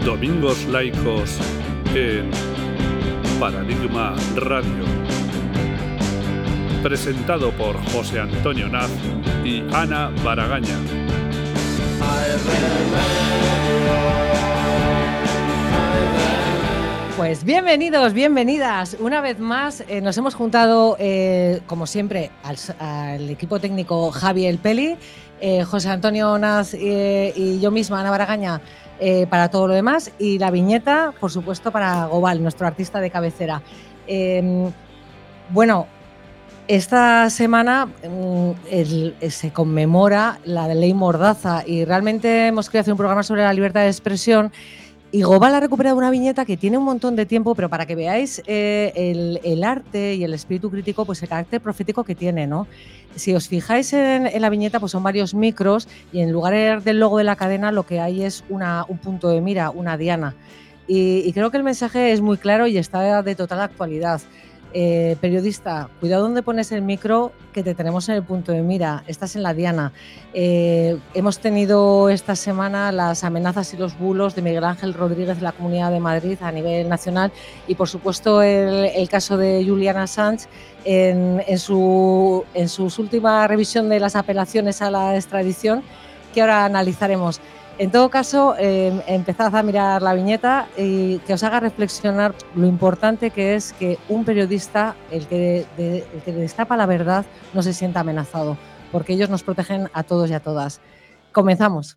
Domingos Laicos en Paradigma Radio. Presentado por José Antonio Naz y Ana Baragaña. Pues bienvenidos, bienvenidas. Una vez más nos hemos juntado, como siempre, al equipo técnico Javi El Peli, José Antonio Naz y yo misma, Ana Baragaña, para todo lo demás. Y la viñeta, por supuesto, para Gobal, nuestro artista de cabecera. Bueno, esta semana se conmemora la de Ley Mordaza y realmente hemos querido hacer un programa sobre la libertad de expresión. Y Gobal ha recuperado una viñeta que tiene un montón de tiempo, pero para que veáis el arte y el espíritu crítico, pues el carácter profético que tiene, ¿no? Si os fijáis en la viñeta, pues son varios micros y en lugar del logo de la cadena lo que hay es un punto de mira, una diana. Y creo que el mensaje es muy claro y está de total actualidad. Periodista, cuidado donde pones el micro, que te tenemos en el punto de mira, estás en la diana. Hemos tenido esta semana las amenazas y los bulos de Miguel Ángel Rodríguez de la Comunidad de Madrid a nivel nacional y por supuesto el caso de Julian Assange en sus últimas revisión de las apelaciones a la extradición, que ahora analizaremos. En todo caso, empezad a mirar la viñeta y que os haga reflexionar lo importante que es que un periodista, el que destapa la verdad, no se sienta amenazado, porque ellos nos protegen a todos y a todas. Comenzamos.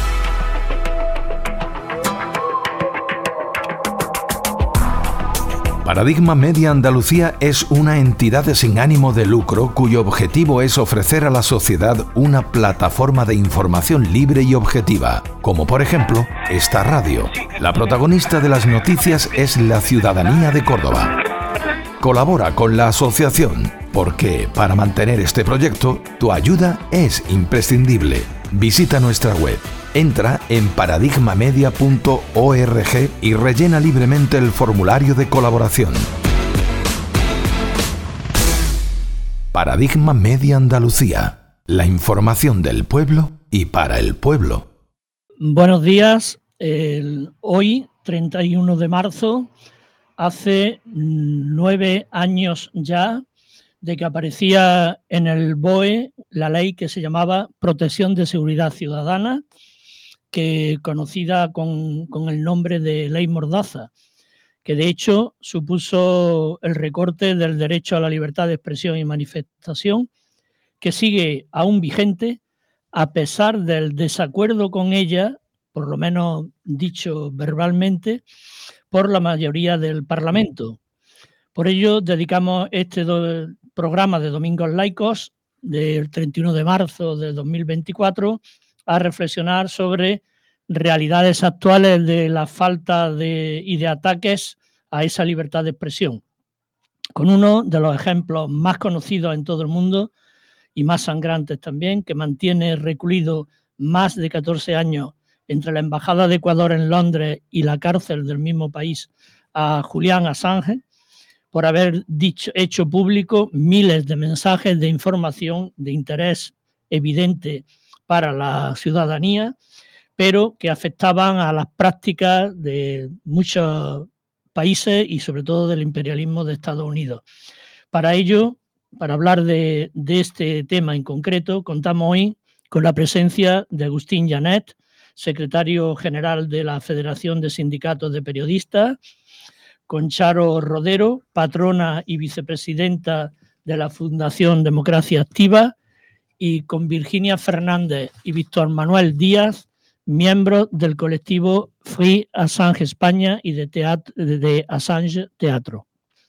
Paradigma Media Andalucía es una entidad sin ánimo de lucro cuyo objetivo es ofrecer a la sociedad una plataforma de información libre y objetiva, como por ejemplo esta radio. La protagonista de las noticias es la ciudadanía de Córdoba. Colabora con la asociación porque para mantener este proyecto tu ayuda es imprescindible. Visita nuestra web. Entra en paradigmamedia.org y rellena libremente el formulario de colaboración. Paradigma Media Andalucía. La información del pueblo y para el pueblo. Buenos días. Hoy, 31 de marzo, hace 9 años ya de que aparecía en el BOE la ley que se llamaba Protección de Seguridad Ciudadana, que conocida con el nombre de Ley Mordaza, que de hecho supuso el recorte del derecho a la libertad de expresión y manifestación, que sigue aún vigente a pesar del desacuerdo con ella, por lo menos dicho verbalmente, por la mayoría del Parlamento. Por ello dedicamos este programa de Domingos Laicos del 31 de marzo de 2024 a reflexionar sobre realidades actuales de la falta y de ataques a esa libertad de expresión, con uno de los ejemplos más conocidos en todo el mundo y más sangrantes también, que mantiene recluido más de 14 años entre la Embajada de Ecuador en Londres y la cárcel del mismo país a Julian Assange, por haber hecho público miles de mensajes de información de interés evidente para la ciudadanía, pero que afectaban a las prácticas de muchos países y sobre todo del imperialismo de Estados Unidos. Para ello, para hablar de este tema en concreto, contamos hoy con la presencia de Agustín Llanet, secretario general de la Federación de Sindicatos de Periodistas, con Charo Rodero, patrona y vicepresidenta de la Fundación Democracia Activa, y con Virginia Fernández y Víctor Manuel Díaz, miembros del colectivo Free Assange España y de Assange Teatro.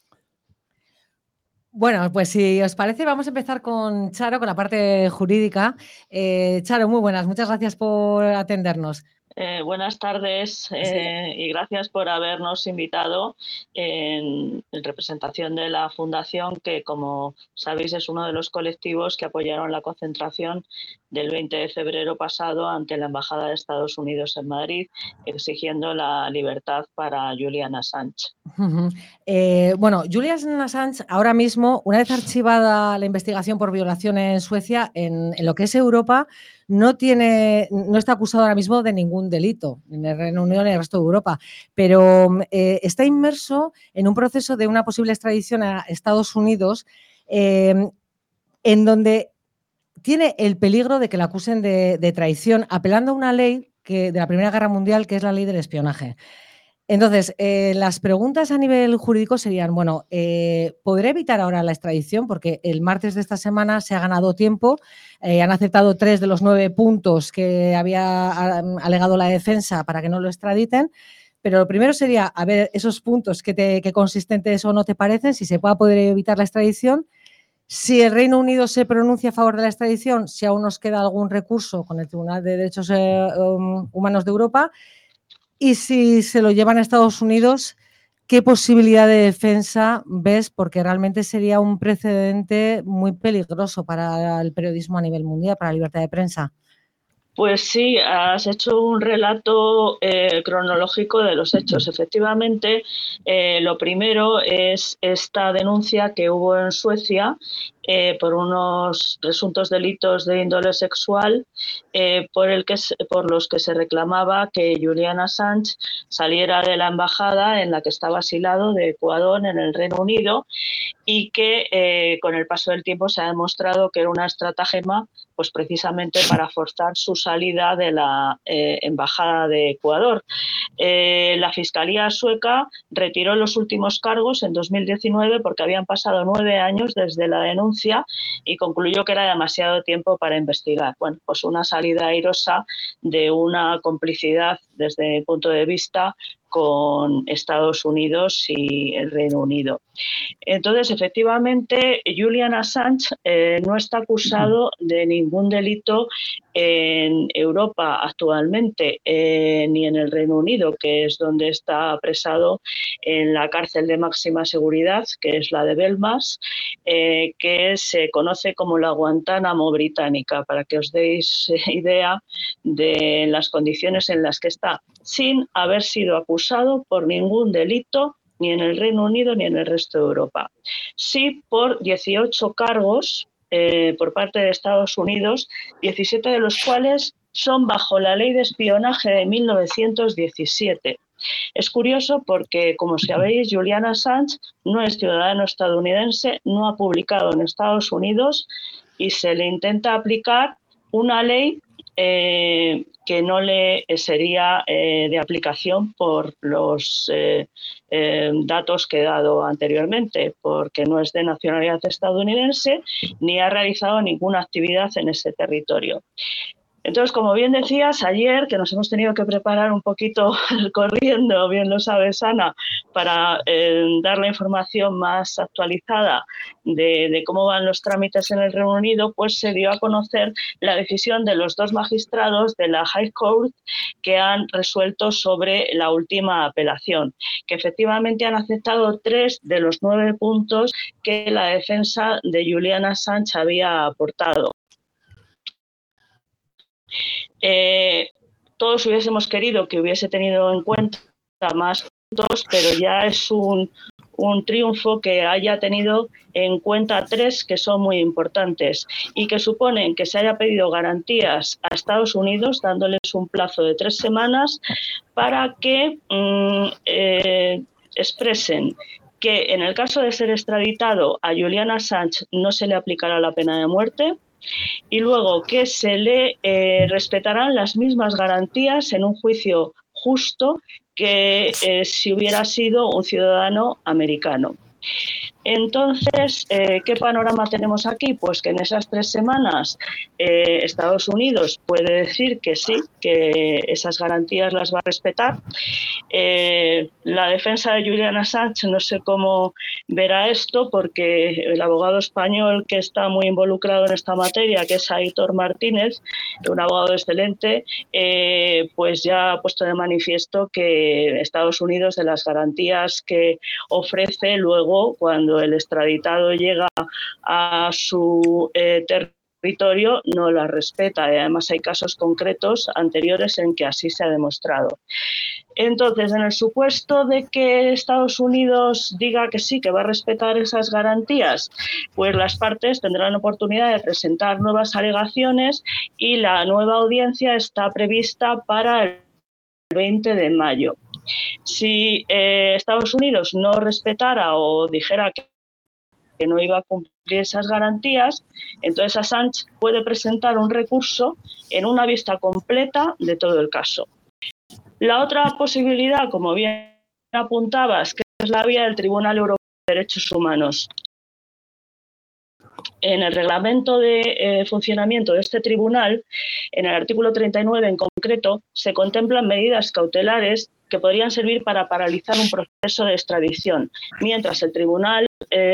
Bueno, pues si os parece, vamos a empezar con Charo, con la parte jurídica. Charo, muy buenas, muchas gracias por atendernos. Buenas tardes y gracias por habernos invitado en representación de la Fundación, que como sabéis es uno de los colectivos que apoyaron la concentración del 20 de febrero pasado ante la Embajada de Estados Unidos en Madrid, exigiendo la libertad para Julian Assange. Bueno, Julian Assange ahora mismo, una vez archivada la investigación por violación en Suecia, en lo que es Europa, no está acusado ahora mismo de ningún delito en el Reino Unido ni en el resto de Europa, pero está inmerso en un proceso de una posible extradición a Estados Unidos en donde tiene el peligro de que la acusen de traición, apelando a una ley de la Primera Guerra Mundial, que es la ley del espionaje. Entonces, las preguntas a nivel jurídico serían, bueno, ¿podré evitar ahora la extradición? Porque el martes de esta semana se ha ganado tiempo, han aceptado 3 de los 9 puntos que había alegado la defensa para que no lo extraditen, pero lo primero sería, a ver, esos puntos, qué consistentes o no te parecen, si se va a poder evitar la extradición. Si el Reino Unido se pronuncia a favor de la extradición, si aún nos queda algún recurso con el Tribunal de Derechos Humanos de Europa, y si se lo llevan a Estados Unidos, ¿qué posibilidad de defensa ves? Porque realmente sería un precedente muy peligroso para el periodismo a nivel mundial, para la libertad de prensa. Pues sí, has hecho un relato cronológico de los hechos. Efectivamente, lo primero es esta denuncia que hubo en Suecia por unos presuntos delitos de índole sexual por los que se reclamaba que Julian Assange saliera de la embajada en la que estaba asilado de Ecuador en el Reino Unido y que con el paso del tiempo se ha demostrado que era una estratagema pues precisamente para forzar su salida de la embajada de Ecuador. La Fiscalía sueca retiró los últimos cargos en 2019 porque habían pasado 9 años desde la denuncia y concluyó que era demasiado tiempo para investigar. Bueno, pues una salida airosa de una complicidad desde mi punto de vista con Estados Unidos y el Reino Unido. Entonces, efectivamente, Julian Assange no está acusado de ningún delito en Europa actualmente, ni en el Reino Unido, que es donde está apresado en la cárcel de máxima seguridad, que es la de Belmarsh, que se conoce como la Guantánamo británica, para que os deis idea de las condiciones en las que está, sin haber sido acusado por ningún delito ni en el Reino Unido ni en el resto de Europa. Sí por 18 cargos por parte de Estados Unidos, 17 de los cuales son bajo la ley de espionaje de 1917. Es curioso porque, como sabéis, Julian Assange no es ciudadano estadounidense, no ha publicado en Estados Unidos y se le intenta aplicar una ley que no le sería de aplicación por los datos que he dado anteriormente, porque no es de nacionalidad estadounidense ni ha realizado ninguna actividad en ese territorio. Entonces, como bien decías, ayer, que nos hemos tenido que preparar un poquito corriendo, bien lo sabes, Ana, para dar la información más actualizada de cómo van los trámites en el Reino Unido, pues se dio a conocer la decisión de los 2 magistrados de la High Court que han resuelto sobre la última apelación, que efectivamente han aceptado 3 de los 9 puntos que la defensa de Julian Assange había aportado. Todos hubiésemos querido que hubiese tenido en cuenta más puntos, pero ya es un triunfo que haya tenido en cuenta 3 que son muy importantes y que suponen que se haya pedido garantías a Estados Unidos, dándoles un plazo de 3 semanas para que expresen que en el caso de ser extraditado a Julian Assange no se le aplicará la pena de muerte, y luego que se le respetarán las mismas garantías en un juicio justo que si hubiera sido un ciudadano americano. Entonces, ¿qué panorama tenemos aquí? Pues que en esas 3 semanas Estados Unidos puede decir que sí, que esas garantías las va a respetar. La defensa de Julian Assange no sé cómo verá esto, porque el abogado español que está muy involucrado en esta materia, que es Aitor Martínez, un abogado excelente, pues ya ha puesto de manifiesto que Estados Unidos, de las garantías que ofrece, luego cuando el extraditado llega a su territorio, territorio no la respeta, y además hay casos concretos anteriores en que así se ha demostrado. Entonces, en el supuesto de que Estados Unidos diga que sí, que va a respetar esas garantías, pues las partes tendrán oportunidad de presentar nuevas alegaciones y la nueva audiencia está prevista para el 20 de mayo. Si Estados Unidos no respetara o dijera que no iba a cumplir esas garantías, entonces Assange puede presentar un recurso en una vista completa de todo el caso. La otra posibilidad, como bien apuntabas, que es la vía del Tribunal Europeo de Derechos Humanos. En el reglamento de funcionamiento de este tribunal, en el artículo 39 en concreto, se contemplan medidas cautelares que podrían servir para paralizar un proceso de extradición, mientras el Tribunal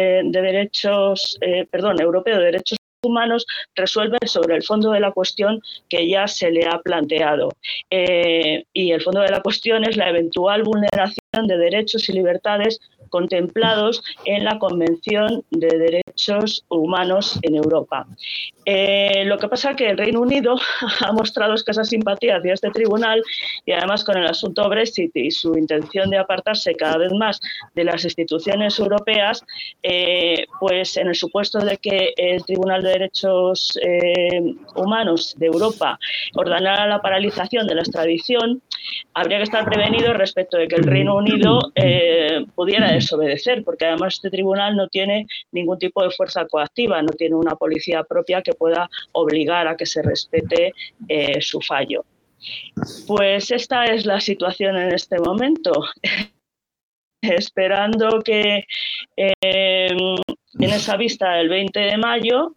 Europeo de Derechos Humanos resuelve sobre el fondo de la cuestión que ya se le ha planteado. Y el fondo de la cuestión es la eventual vulneración de derechos y libertades contemplados en la Convención de Derechos Humanos en Europa. Lo que pasa es que el Reino Unido ha mostrado escasa simpatía hacia este tribunal y además con el asunto Brexit y su intención de apartarse cada vez más de las instituciones europeas, pues en el supuesto de que el Tribunal de Derechos Humanos de Europa ordenara la paralización de la extradición, habría que estar prevenido respecto de que el Reino Unido pudiera desobedecer, porque además este tribunal no tiene ningún tipo de fuerza coactiva, no tiene una policía propia que pueda obligar a que se respete su fallo. Pues esta es la situación en este momento. Esperando que en esa vista del 20 de mayo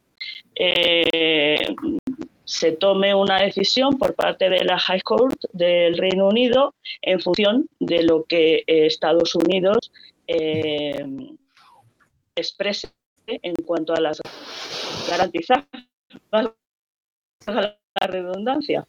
se tome una decisión por parte de la High Court del Reino Unido en función de lo que Estados Unidos exprese en cuanto a las garantizar la redundancia.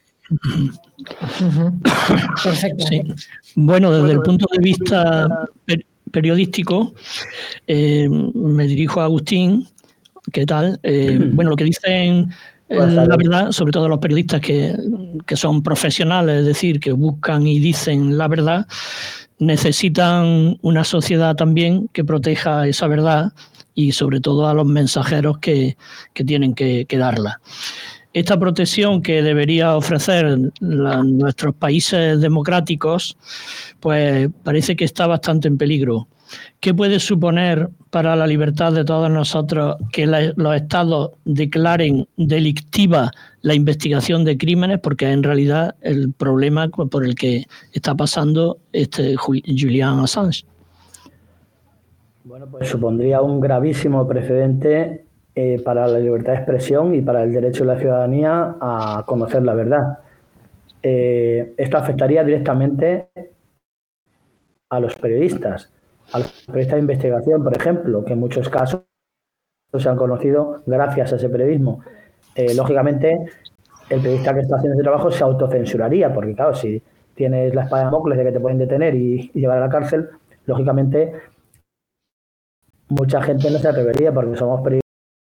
Perfecto. Sí. Bueno, desde el punto de vista periodístico, me dirijo a Agustín. ¿Qué tal? Bueno, lo que dicen la verdad, sobre todo los periodistas que son profesionales, es decir, que buscan y dicen la verdad, necesitan una sociedad también que proteja esa verdad y sobre todo a los mensajeros que tienen que darla. Esta protección que debería ofrecer nuestros países democráticos, pues parece que está bastante en peligro. ¿Qué puede suponer para la libertad de todos nosotros que los estados declaren delictiva la investigación de crímenes? Porque en realidad el problema por el que está pasando Julian Assange. Bueno, pues supondría un gravísimo precedente para la libertad de expresión y para el derecho de la ciudadanía a conocer la verdad. Esto afectaría directamente a los periodistas de investigación, por ejemplo, que en muchos casos se han conocido gracias a ese periodismo. Lógicamente, el periodista que está haciendo ese trabajo se autocensuraría, porque claro, si tienes la espada de Damocles de que te pueden detener y llevar a la cárcel, lógicamente mucha gente no se atrevería porque somos periodistas,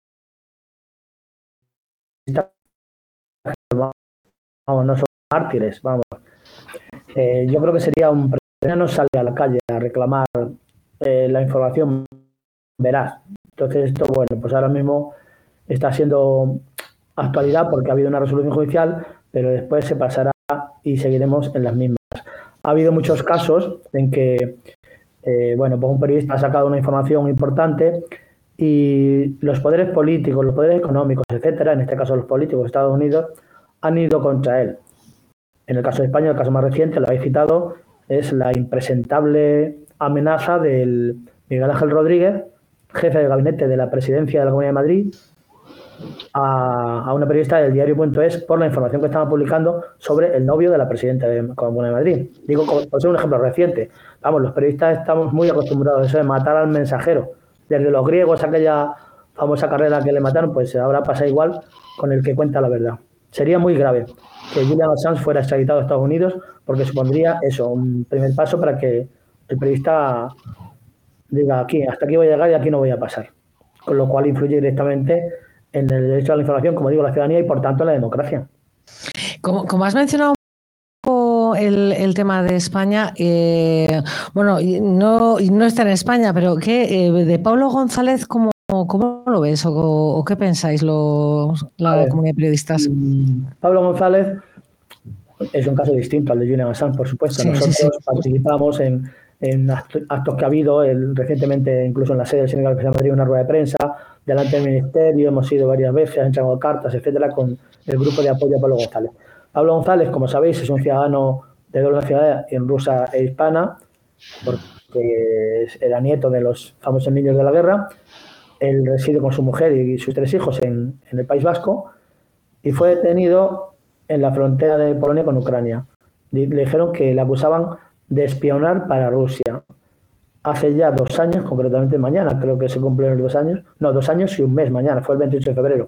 vamos, no somos mártires, vamos. Yo creo que sería un periodista no sale a la calle a reclamar la información veraz. Entonces esto, bueno, pues ahora mismo está siendo actualidad porque ha habido una resolución judicial, pero después se pasará y seguiremos en las mismas. Ha habido muchos casos en que bueno, pues un periodista ha sacado una información importante y los poderes políticos, los poderes económicos, etcétera, en este caso los políticos de Estados Unidos, han ido contra él. En el caso de España, el caso más reciente, lo habéis citado, es la impresentable amenaza del Miguel Ángel Rodríguez, jefe de gabinete de la presidencia de la Comunidad de Madrid, a una periodista del diario.es por la información que estaba publicando sobre el novio de la presidenta de la Comunidad de Madrid. Digo, por ser un ejemplo reciente. Vamos, los periodistas estamos muy acostumbrados a eso de matar al mensajero. Desde los griegos, aquella famosa carrera que le mataron, pues ahora pasa igual con el que cuenta la verdad. Sería muy grave que Julian Assange fuera extraditado a Estados Unidos porque supondría eso, un primer paso para que el periodista diga aquí, hasta aquí voy a llegar y aquí no voy a pasar. Con lo cual influye directamente en el derecho a la información, como digo, la ciudadanía y por tanto la democracia. Como has mencionado el tema de España, bueno, no está en España, pero de Pablo González, ¿cómo lo ves o qué pensáis la comunidad de periodistas? Pablo González es un caso distinto al de Julian Assange, por supuesto. Sí, Nosotros participamos en actos que ha habido, recientemente incluso en la sede del Senegal que se ha Madrid, una rueda de prensa, delante del Ministerio, hemos ido varias veces, han entregado cartas, etcétera, con el grupo de apoyo a Pablo González. Pablo González, como sabéis, es un ciudadano de doble nacionalidad en rusa e hispana, porque era nieto de los famosos niños de la guerra. Él reside con su mujer y sus 3 hijos en el País Vasco y fue detenido en la frontera de Polonia con Ucrania. Le dijeron que le acusaban de espionar para Rusia. Hace ya 2 años, concretamente mañana, creo que se cumplen los 2 años. No, 2 años y un mes mañana, fue el 28 de febrero.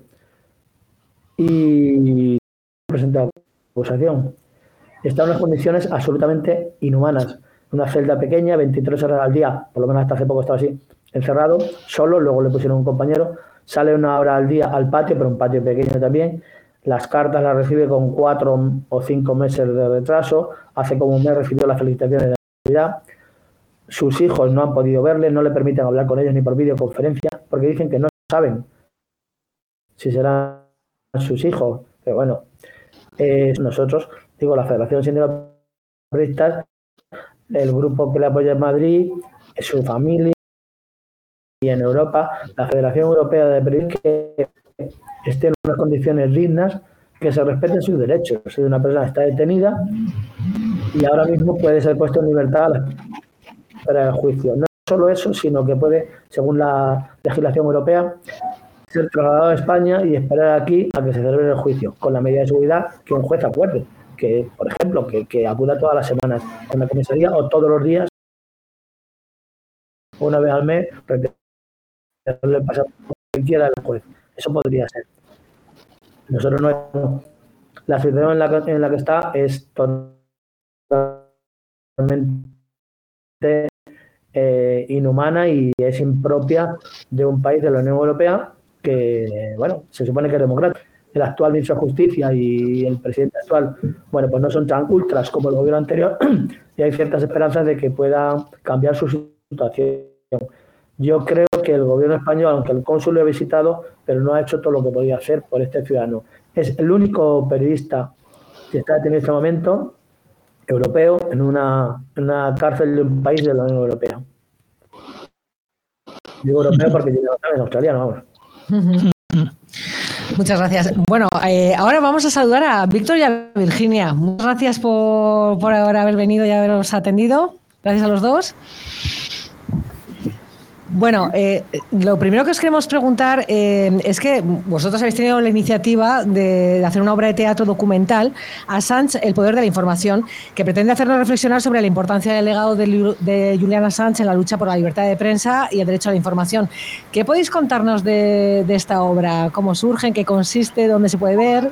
Y presentó acusación. Está en unas condiciones absolutamente inhumanas. Una celda pequeña, 23 horas al día, por lo menos hasta hace poco estaba así, encerrado, solo, luego le pusieron un compañero, sale 1 hora al día al patio, pero un patio pequeño también. Las cartas las recibe con 4 o 5 meses de retraso. Hace como un mes recibió las felicitaciones de Navidad. Sus hijos no han podido verle, no le permiten hablar con ellos ni por videoconferencia, porque dicen que no saben si serán sus hijos. Pero bueno, nosotros, digo, la Federación Sindical de Periodistas, el grupo que le apoya en Madrid, su familia y en Europa, la Federación Europea de Periodistas, que esté en unas condiciones dignas, que se respeten sus derechos. Si una persona está detenida y ahora mismo puede ser puesto en libertad para el juicio. No solo eso, sino que puede, según la legislación europea, ser trasladado a España y esperar aquí a que se celebre el juicio, con la medida de seguridad que un juez acuerde. Que, por ejemplo, que acuda todas las semanas en la comisaría o todos los días, una vez al mes, le pasa que quiera el juez. Eso podría ser. Nosotros no. La situación en la que está es totalmente inhumana y es impropia de un país de la Unión Europea que, bueno, se supone que es democrático. El actual ministro de Justicia y el presidente actual, bueno, pues no son tan ultras como el gobierno anterior y hay ciertas esperanzas de que pueda cambiar su situación. Yo creo que el gobierno español, aunque el cónsul lo ha visitado, pero no ha hecho todo lo que podía hacer por este ciudadano. Es el único periodista que está detenido en este momento europeo en una cárcel de un país de la Unión Europea. Digo europeo porque yo no sabía, australiano, vamos. Muchas gracias. Bueno, ahora vamos a saludar a Víctor y a Virginia. Muchas gracias por haber venido y haberos atendido. Gracias a los dos. Bueno, lo primero que os queremos preguntar es que vosotros habéis tenido la iniciativa de hacer una obra de teatro documental, Assange, el poder de la información, que pretende hacernos reflexionar sobre la importancia del legado de Julian Assange en la lucha por la libertad de prensa y el derecho a la información. ¿Qué podéis contarnos de esta obra? ¿Cómo surge? ¿En qué consiste? ¿Dónde se puede ver?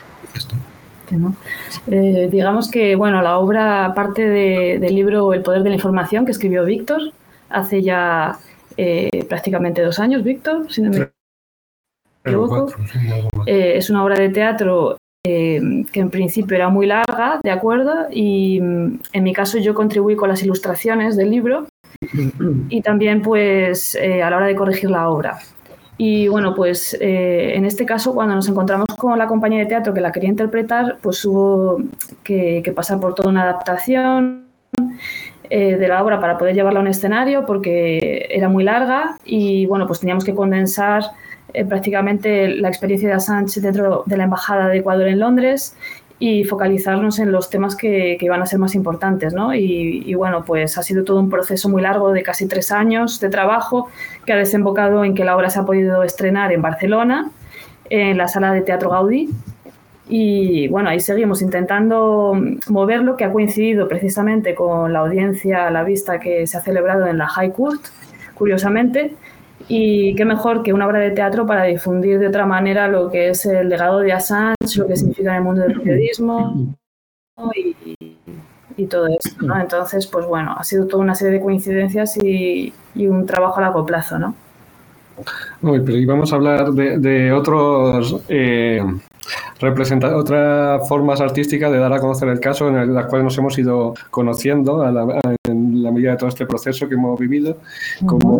Digamos que bueno, la obra parte del libro El poder de la información que escribió Víctor hace ya prácticamente 2 años, Víctor, si no me equivoco. Es una obra de teatro que en principio era muy larga, ¿de acuerdo? Y en mi caso yo contribuí con las ilustraciones del libro y también pues a la hora de corregir la obra. Y bueno, pues en este caso cuando nos encontramos con la compañía de teatro que la quería interpretar, pues hubo que pasar por toda una adaptación de la obra para poder llevarla a un escenario porque era muy larga y bueno, pues teníamos que condensar prácticamente la experiencia de Assange dentro de la Embajada de Ecuador en Londres y focalizarnos en los temas que iban a ser más importantes, ¿no? Y bueno, pues ha sido todo un proceso muy largo de casi 3 años de trabajo que ha desembocado en que la obra se ha podido estrenar en Barcelona, en la Sala de Teatro Gaudí. Y bueno, ahí seguimos intentando moverlo, que ha coincidido precisamente con la audiencia, la vista que se ha celebrado en la High Court, curiosamente. Y qué mejor que una obra de teatro para difundir de otra manera lo que es el legado de Assange, lo que significa en el mundo del periodismo y todo esto, ¿no? Entonces, pues bueno, ha sido toda una serie de coincidencias y un trabajo a largo plazo, ¿no? Uy, pero íbamos a hablar de otros otras formas artísticas de dar a conocer el caso en las cuales nos hemos ido conociendo en la medida de todo este proceso que hemos vivido, como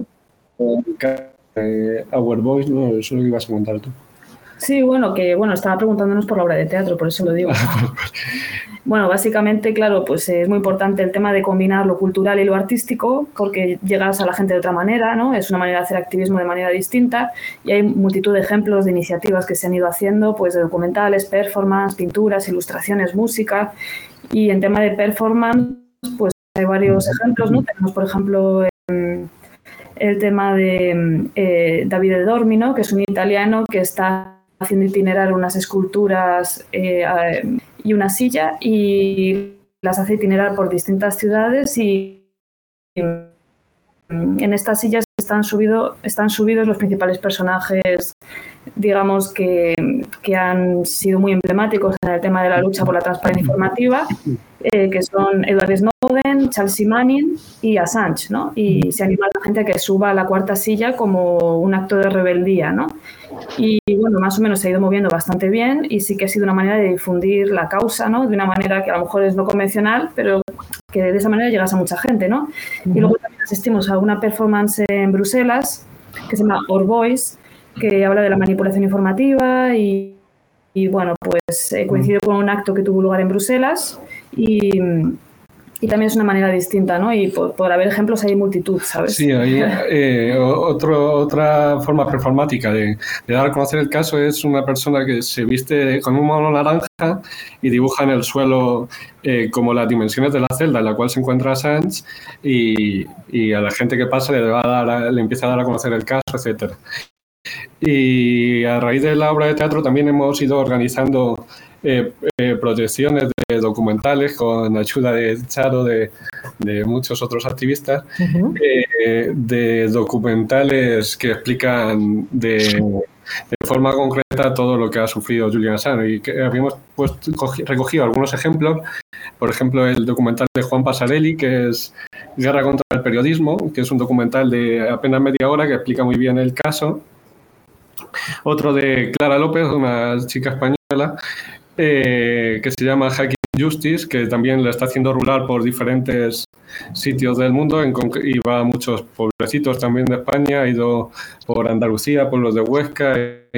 Our Voice, ¿no? Eso lo ibas a comentar tú. Sí, bueno, estaba preguntándonos por la obra de teatro, por eso lo digo. Bueno, básicamente, claro, pues es muy importante el tema de combinar lo cultural y lo artístico, porque llegas a la gente de otra manera, ¿no? Es una manera de hacer activismo de manera distinta y hay multitud de ejemplos de iniciativas que se han ido haciendo, pues de documentales, performance, pinturas, ilustraciones, música. Y en tema de performance, pues hay varios ejemplos, ¿no? Tenemos, por ejemplo, el tema de Davide Dormino, que es un italiano que está haciendo itinerar unas esculturas y una silla y las hace itinerar por distintas ciudades y en estas sillas están subidos los principales personajes, digamos, que han sido muy emblemáticos en el tema de la lucha por la transparencia informativa, que son Edward Snowden, Chelsea Manning y Assange, ¿no? Y se anima a la gente a que suba a la cuarta silla como un acto de rebeldía, ¿no? Y bueno, más o menos se ha ido moviendo bastante bien y sí que ha sido una manera de difundir la causa, ¿no? De una manera que a lo mejor es no convencional, pero que de esa manera llegas a mucha gente, ¿no? Y luego también asistimos a una performance en Bruselas que se llama Our Voice, que habla de la manipulación informativa y bueno, pues coincidió con un acto que tuvo lugar en Bruselas y también es una manera distinta, ¿no? Y por haber ejemplos hay multitud, ¿sabes? Sí, hay otra forma performática de dar a conocer el caso es una persona que se viste con un mono naranja y dibuja en el suelo como las dimensiones de la celda en la cual se encuentra Assange y a la gente que pasa le empieza a dar a conocer el caso, etcétera. Y a raíz de la obra de teatro también hemos ido organizando proyecciones de documentales con ayuda de Charo, de muchos otros activistas, de documentales que explican de forma concreta todo lo que ha sufrido Julian Assange y que habíamos recogido algunos ejemplos, por ejemplo el documental de Juan Pasarelli que es Guerra contra el periodismo, que es un documental de apenas media hora que explica muy bien el caso. Otro de Clara López, una chica española, que se llama Hacking Justice, que también la está haciendo rular por diferentes sitios del mundo y va a muchos pueblecitos también de España, ha ido por Andalucía, pueblos de Huesca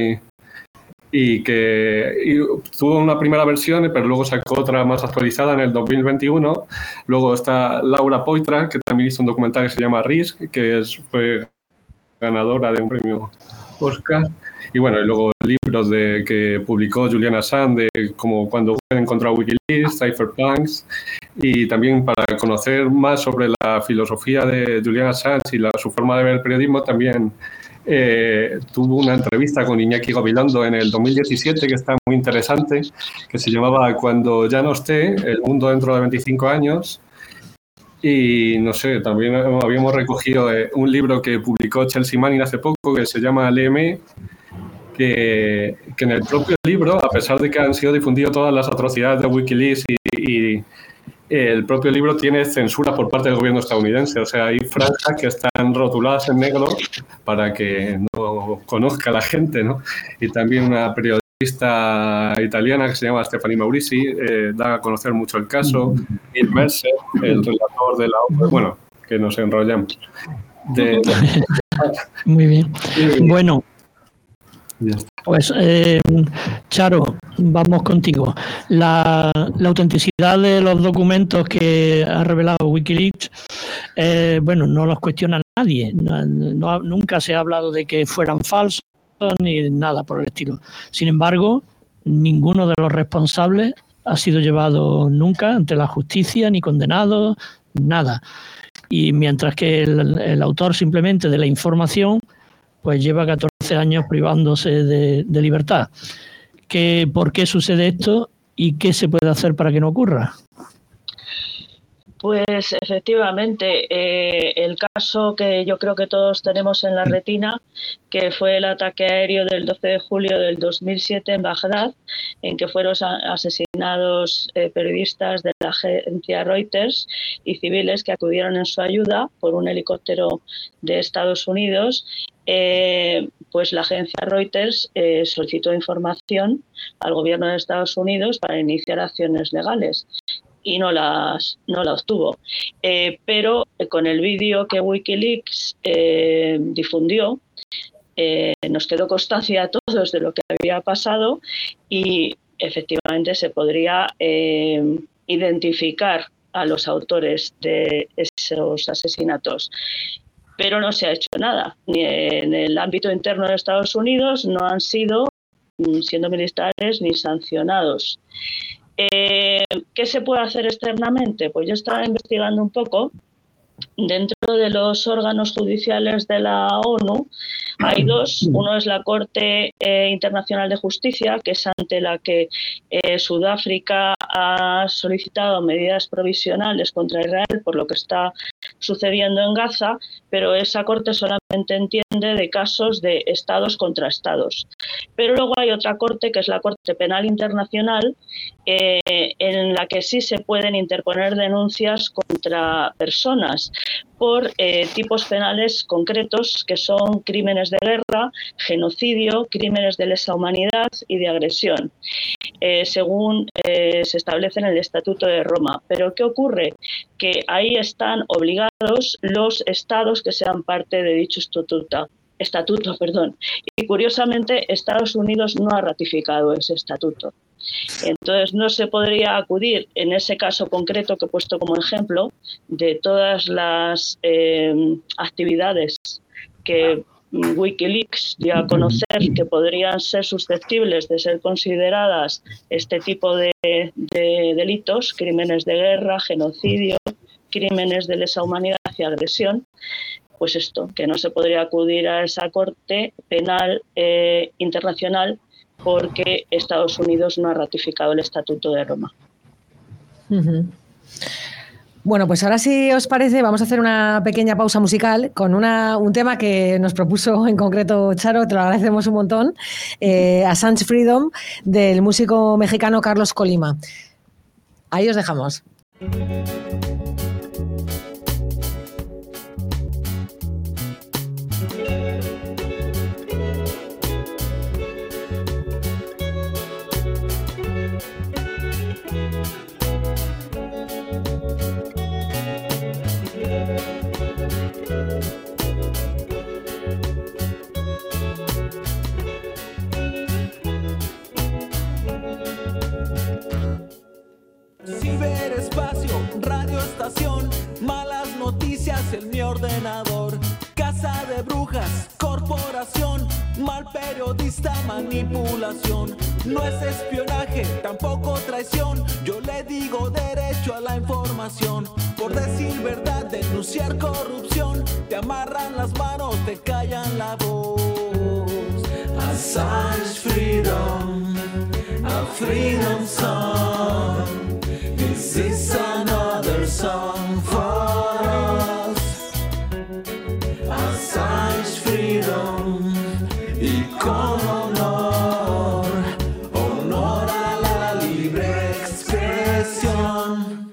y tuvo una primera versión, pero luego sacó otra más actualizada en el 2021. Luego está Laura Poitras, que también hizo un documental que se llama Risk, que fue ganadora de un premio Oscar. Y bueno, y luego libros que publicó Julian Assange, como Cuando Google encontró Wikileaks, Cypherpunks, y también para conocer más sobre la filosofía de Julian Assange y su forma de ver el periodismo, también tuvo una entrevista con Iñaki Gabilondo en el 2017 que está muy interesante, que se llamaba Cuando ya no esté, el mundo dentro de 25 años. Y no sé, también habíamos recogido un libro que publicó Chelsea Manning hace poco que se llama Léeme, que en el propio libro, a pesar de que han sido difundidas todas las atrocidades de Wikileaks y el propio libro tiene censura por parte del gobierno estadounidense. O sea, hay franjas que están rotuladas en negro para que no conozca la gente, ¿no? Y también una periodista italiana que se llama Stefani Maurici da a conocer mucho el caso. Neil Mercer, el relator de la obra, bueno, que nos enrollamos. Muy bien. Bueno, pues Charo, vamos contigo. La autenticidad de los documentos que ha revelado Wikileaks, bueno, no los cuestiona nadie. Nunca se ha hablado de que fueran falsos ni nada por el estilo. Sin embargo, ninguno de los responsables ha sido llevado nunca ante la justicia ni condenado, nada. Y mientras que el autor simplemente de la información pues lleva 14 años privándose de libertad. ¿Por qué sucede esto y qué se puede hacer para que no ocurra? Pues efectivamente, el caso que yo creo que todos tenemos en la retina, que fue el ataque aéreo del 12 de julio del 2007 en Bagdad, en que fueron asesinados periodistas de la agencia Reuters y civiles que acudieron en su ayuda por un helicóptero de Estados Unidos. pues la agencia Reuters solicitó información al gobierno de Estados Unidos para iniciar acciones legales y no la obtuvo. Pero con el vídeo que Wikileaks difundió, nos quedó constancia a todos de lo que había pasado y efectivamente se podría identificar a los autores de esos asesinatos. Pero no se ha hecho nada. Ni en el ámbito interno de Estados Unidos no han sido, siendo militares, ni sancionados. ¿Qué se puede hacer externamente? Pues yo estaba investigando un poco. Dentro de los órganos judiciales de la ONU hay dos. Uno es la Corte Internacional de Justicia, que es ante la que Sudáfrica ha solicitado medidas provisionales contra Israel por lo que está sucediendo en Gaza, pero esa Corte solamente entiende de casos de estados contra estados. Pero luego hay otra Corte, que es la Corte Penal Internacional, en la que sí se pueden interponer denuncias contra personas por tipos penales concretos que son crímenes de guerra, genocidio, crímenes de lesa humanidad y de agresión, según se establece en el Estatuto de Roma. Pero ¿qué ocurre? Que ahí están obligados los estados que sean parte de dicho estatuto. Y curiosamente Estados Unidos no ha ratificado ese estatuto. Entonces no se podría acudir en ese caso concreto que he puesto como ejemplo de todas las actividades que Wikileaks dio a conocer que podrían ser susceptibles de ser consideradas este tipo de delitos, crímenes de guerra, genocidio, crímenes de lesa humanidad y agresión. Pues esto, que no se podría acudir a esa Corte Penal Internacional porque Estados Unidos no ha ratificado el Estatuto de Roma. Uh-huh. Bueno, pues ahora si os parece vamos a hacer una pequeña pausa musical con un tema que nos propuso en concreto Charo, te lo agradecemos un montón, Assange Freedom, del músico mexicano Carlos Colima. Ahí os dejamos. Ciberespacio, radioestación, malas noticias en mi ordenador, casa de brujas, corporación, mal periodista, manipulación, no es espionaje, tampoco traición, yo le digo derecho a la información, por decir verdad, denunciar corrupción, te amarran las manos, te callan la voz. Assange Freedom, a freedom song. This is another song for us. Assange Freedom y con honor, honor a la libre expresión.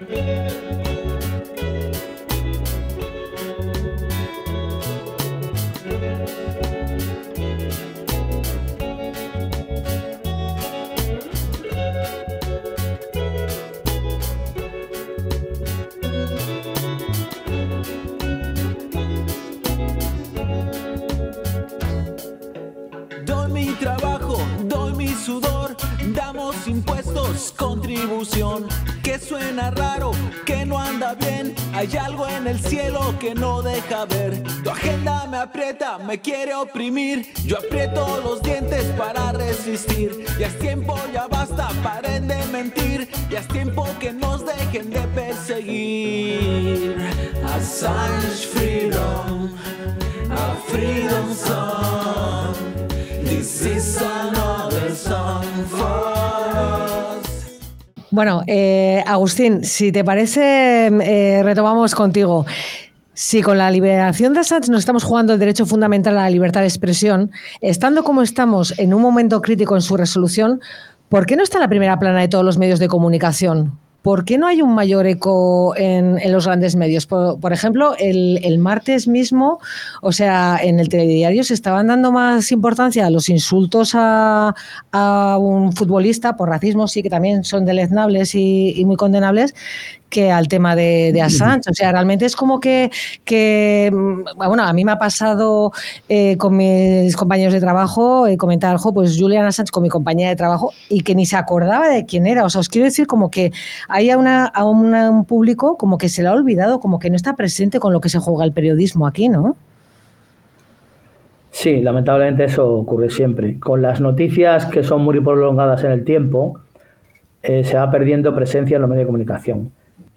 Damos impuestos, contribución, que suena raro, que no anda bien, hay algo en el cielo que no deja ver, tu agenda me aprieta, me quiere oprimir, yo aprieto los dientes para resistir, ya es tiempo, ya basta, paren de mentir, ya es tiempo que nos dejen de perseguir. Assange Freedom, a freedom song, this is another song for us. Bueno, Agustín, si te parece, retomamos contigo. Si con la liberación de Assange nos estamos jugando el derecho fundamental a la libertad de expresión, estando como estamos en un momento crítico en su resolución, ¿por qué no está en la primera plana de todos los medios de comunicación? ¿por qué no hay un mayor eco en los grandes medios? Por ejemplo, el martes mismo, o sea, en el telediario se estaban dando más importancia a los insultos a un futbolista por racismo, sí que también son deleznables y muy condenables, que al tema de Assange. O sea, realmente es como que bueno, a mí me ha pasado con mis compañeros de trabajo comentar, pues Julian Assange con mi compañera de trabajo, y que ni se acordaba de quién era. O sea, os quiero decir como que hay a un público como que se le ha olvidado, como que no está presente con lo que se juega el periodismo aquí, ¿no? Sí, lamentablemente eso ocurre siempre. Con las noticias que son muy prolongadas en el tiempo, se va perdiendo presencia en los medios de comunicación.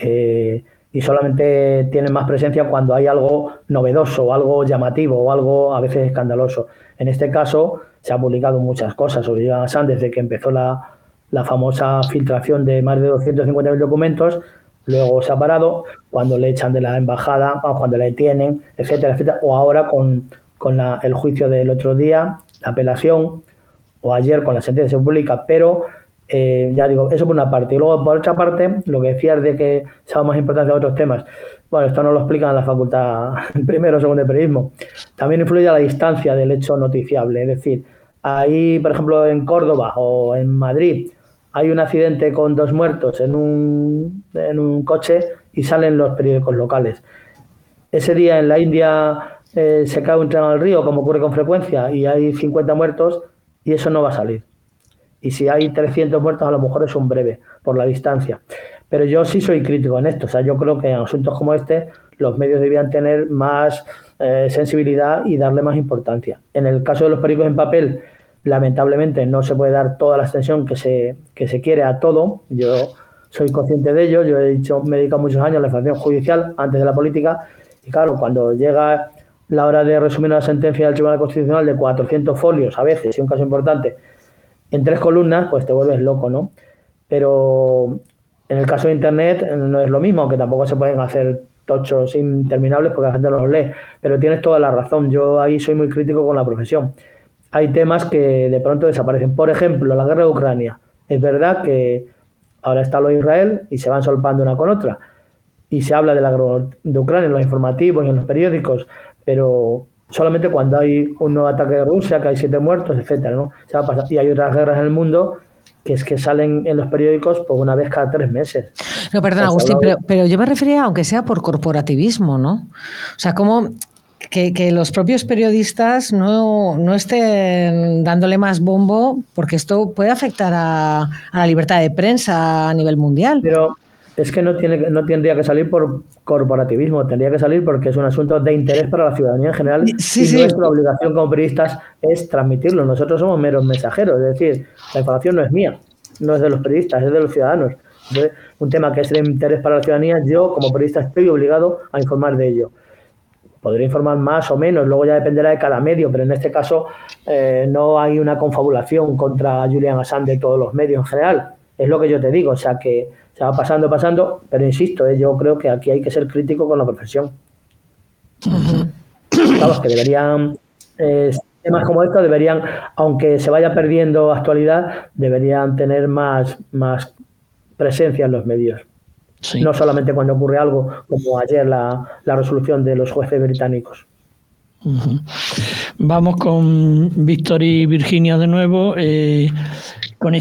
Y solamente tienen más presencia cuando hay algo novedoso, algo llamativo o algo a veces escandaloso. En este caso se han publicado muchas cosas sobre Julian Assange desde que empezó la famosa filtración de más de 250.000 documentos. Luego se ha parado cuando le echan de la embajada, cuando le detienen, etcétera, etcétera. O ahora con el juicio del otro día, la apelación, o ayer con la sentencia pública, pero ya digo, eso por una parte. Y luego, por otra parte, lo que decías de que se da más importancia a otros temas, bueno, esto no lo explican en la facultad primero o segundo de periodismo. También influye a la distancia del hecho noticiable. Es decir, ahí, por ejemplo, en Córdoba o en Madrid, hay un accidente con 2 muertos en un coche y salen los periódicos locales. Ese día en la India se cae un tren al río, como ocurre con frecuencia, y hay 50 muertos, y eso no va a salir. Y si hay 300 muertos, a lo mejor es un breve, por la distancia. Pero yo sí soy crítico en esto. O sea, yo creo que en asuntos como este los medios debían tener más sensibilidad y darle más importancia. En el caso de los periódicos en papel, lamentablemente no se puede dar toda la extensión que se quiere a todo. Yo soy consciente de ello. Yo me he dedicado muchos años a la información judicial antes de la política. Y claro, cuando llega la hora de resumir una sentencia del Tribunal Constitucional de 400 folios, a veces, si un caso importante, en 3 columnas, pues te vuelves loco, ¿no? Pero en el caso de Internet no es lo mismo, aunque tampoco se pueden hacer tochos interminables porque la gente no los lee. Pero tienes toda la razón. Yo ahí soy muy crítico con la profesión. Hay temas que de pronto desaparecen. Por ejemplo, la guerra de Ucrania. Es verdad que ahora está lo de Israel y se van solpando una con otra. Y se habla de la guerra de Ucrania en los informativos y en los periódicos, pero solamente cuando hay un nuevo ataque de Rusia, que hay 7 muertos, etcétera, ¿no? Se va a pasar. Y hay otras guerras en el mundo que es que salen en los periódicos pues una vez cada 3 meses. No, perdón, Agustín, pero yo me refería, aunque sea por corporativismo, ¿no? O sea, como que los propios periodistas no estén dándole más bombo, porque esto puede afectar a la libertad de prensa a nivel mundial. Pero es que no tendría que salir por corporativismo, tendría que salir porque es un asunto de interés para la ciudadanía en general. Sí, y nuestra obligación como periodistas es transmitirlo. Nosotros somos meros mensajeros, es decir, la información no es mía, no es de los periodistas, es de los ciudadanos. Entonces, un tema que es de interés para la ciudadanía, yo como periodista estoy obligado a informar de ello. Podría informar más o menos, luego ya dependerá de cada medio, pero en este caso no hay una confabulación contra Julian Assange de todos los medios en general. Es lo que yo te digo, o sea que se va pasando, pero insisto, yo creo que aquí hay que ser crítico con la profesión. Vamos, que deberían, temas como estos deberían, aunque se vaya perdiendo actualidad, deberían tener más presencia en los medios. Sí. No solamente cuando ocurre algo, como ayer la resolución de los jueces británicos. Vamos con Víctor y Virginia de nuevo. Con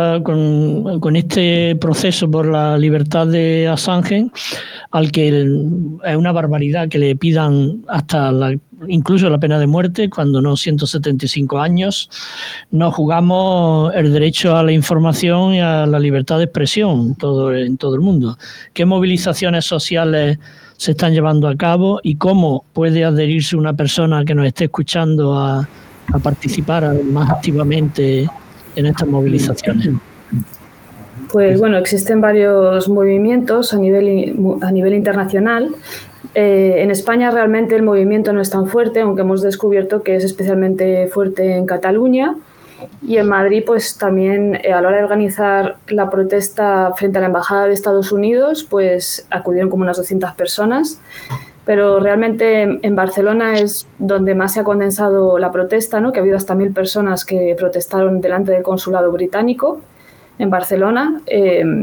este proceso por la libertad de Assange, al que es una barbaridad que le pidan hasta incluso la pena de muerte, cuando no 175 años, nos jugamos el derecho a la información y a la libertad de expresión en todo el mundo. ¿Qué movilizaciones sociales se están llevando a cabo y cómo puede adherirse una persona que nos esté escuchando a participar más activamente en estas movilizaciones? Pues bueno, existen varios movimientos a nivel internacional. En España realmente el movimiento no es tan fuerte, aunque hemos descubierto que es especialmente fuerte en Cataluña. Y en Madrid, pues también a la hora de organizar la protesta frente a la Embajada de Estados Unidos, pues acudieron como unas 200 personas. Pero realmente en Barcelona es donde más se ha condensado la protesta, ¿no? Que ha habido hasta 1.000 personas que protestaron delante del consulado británico en Barcelona.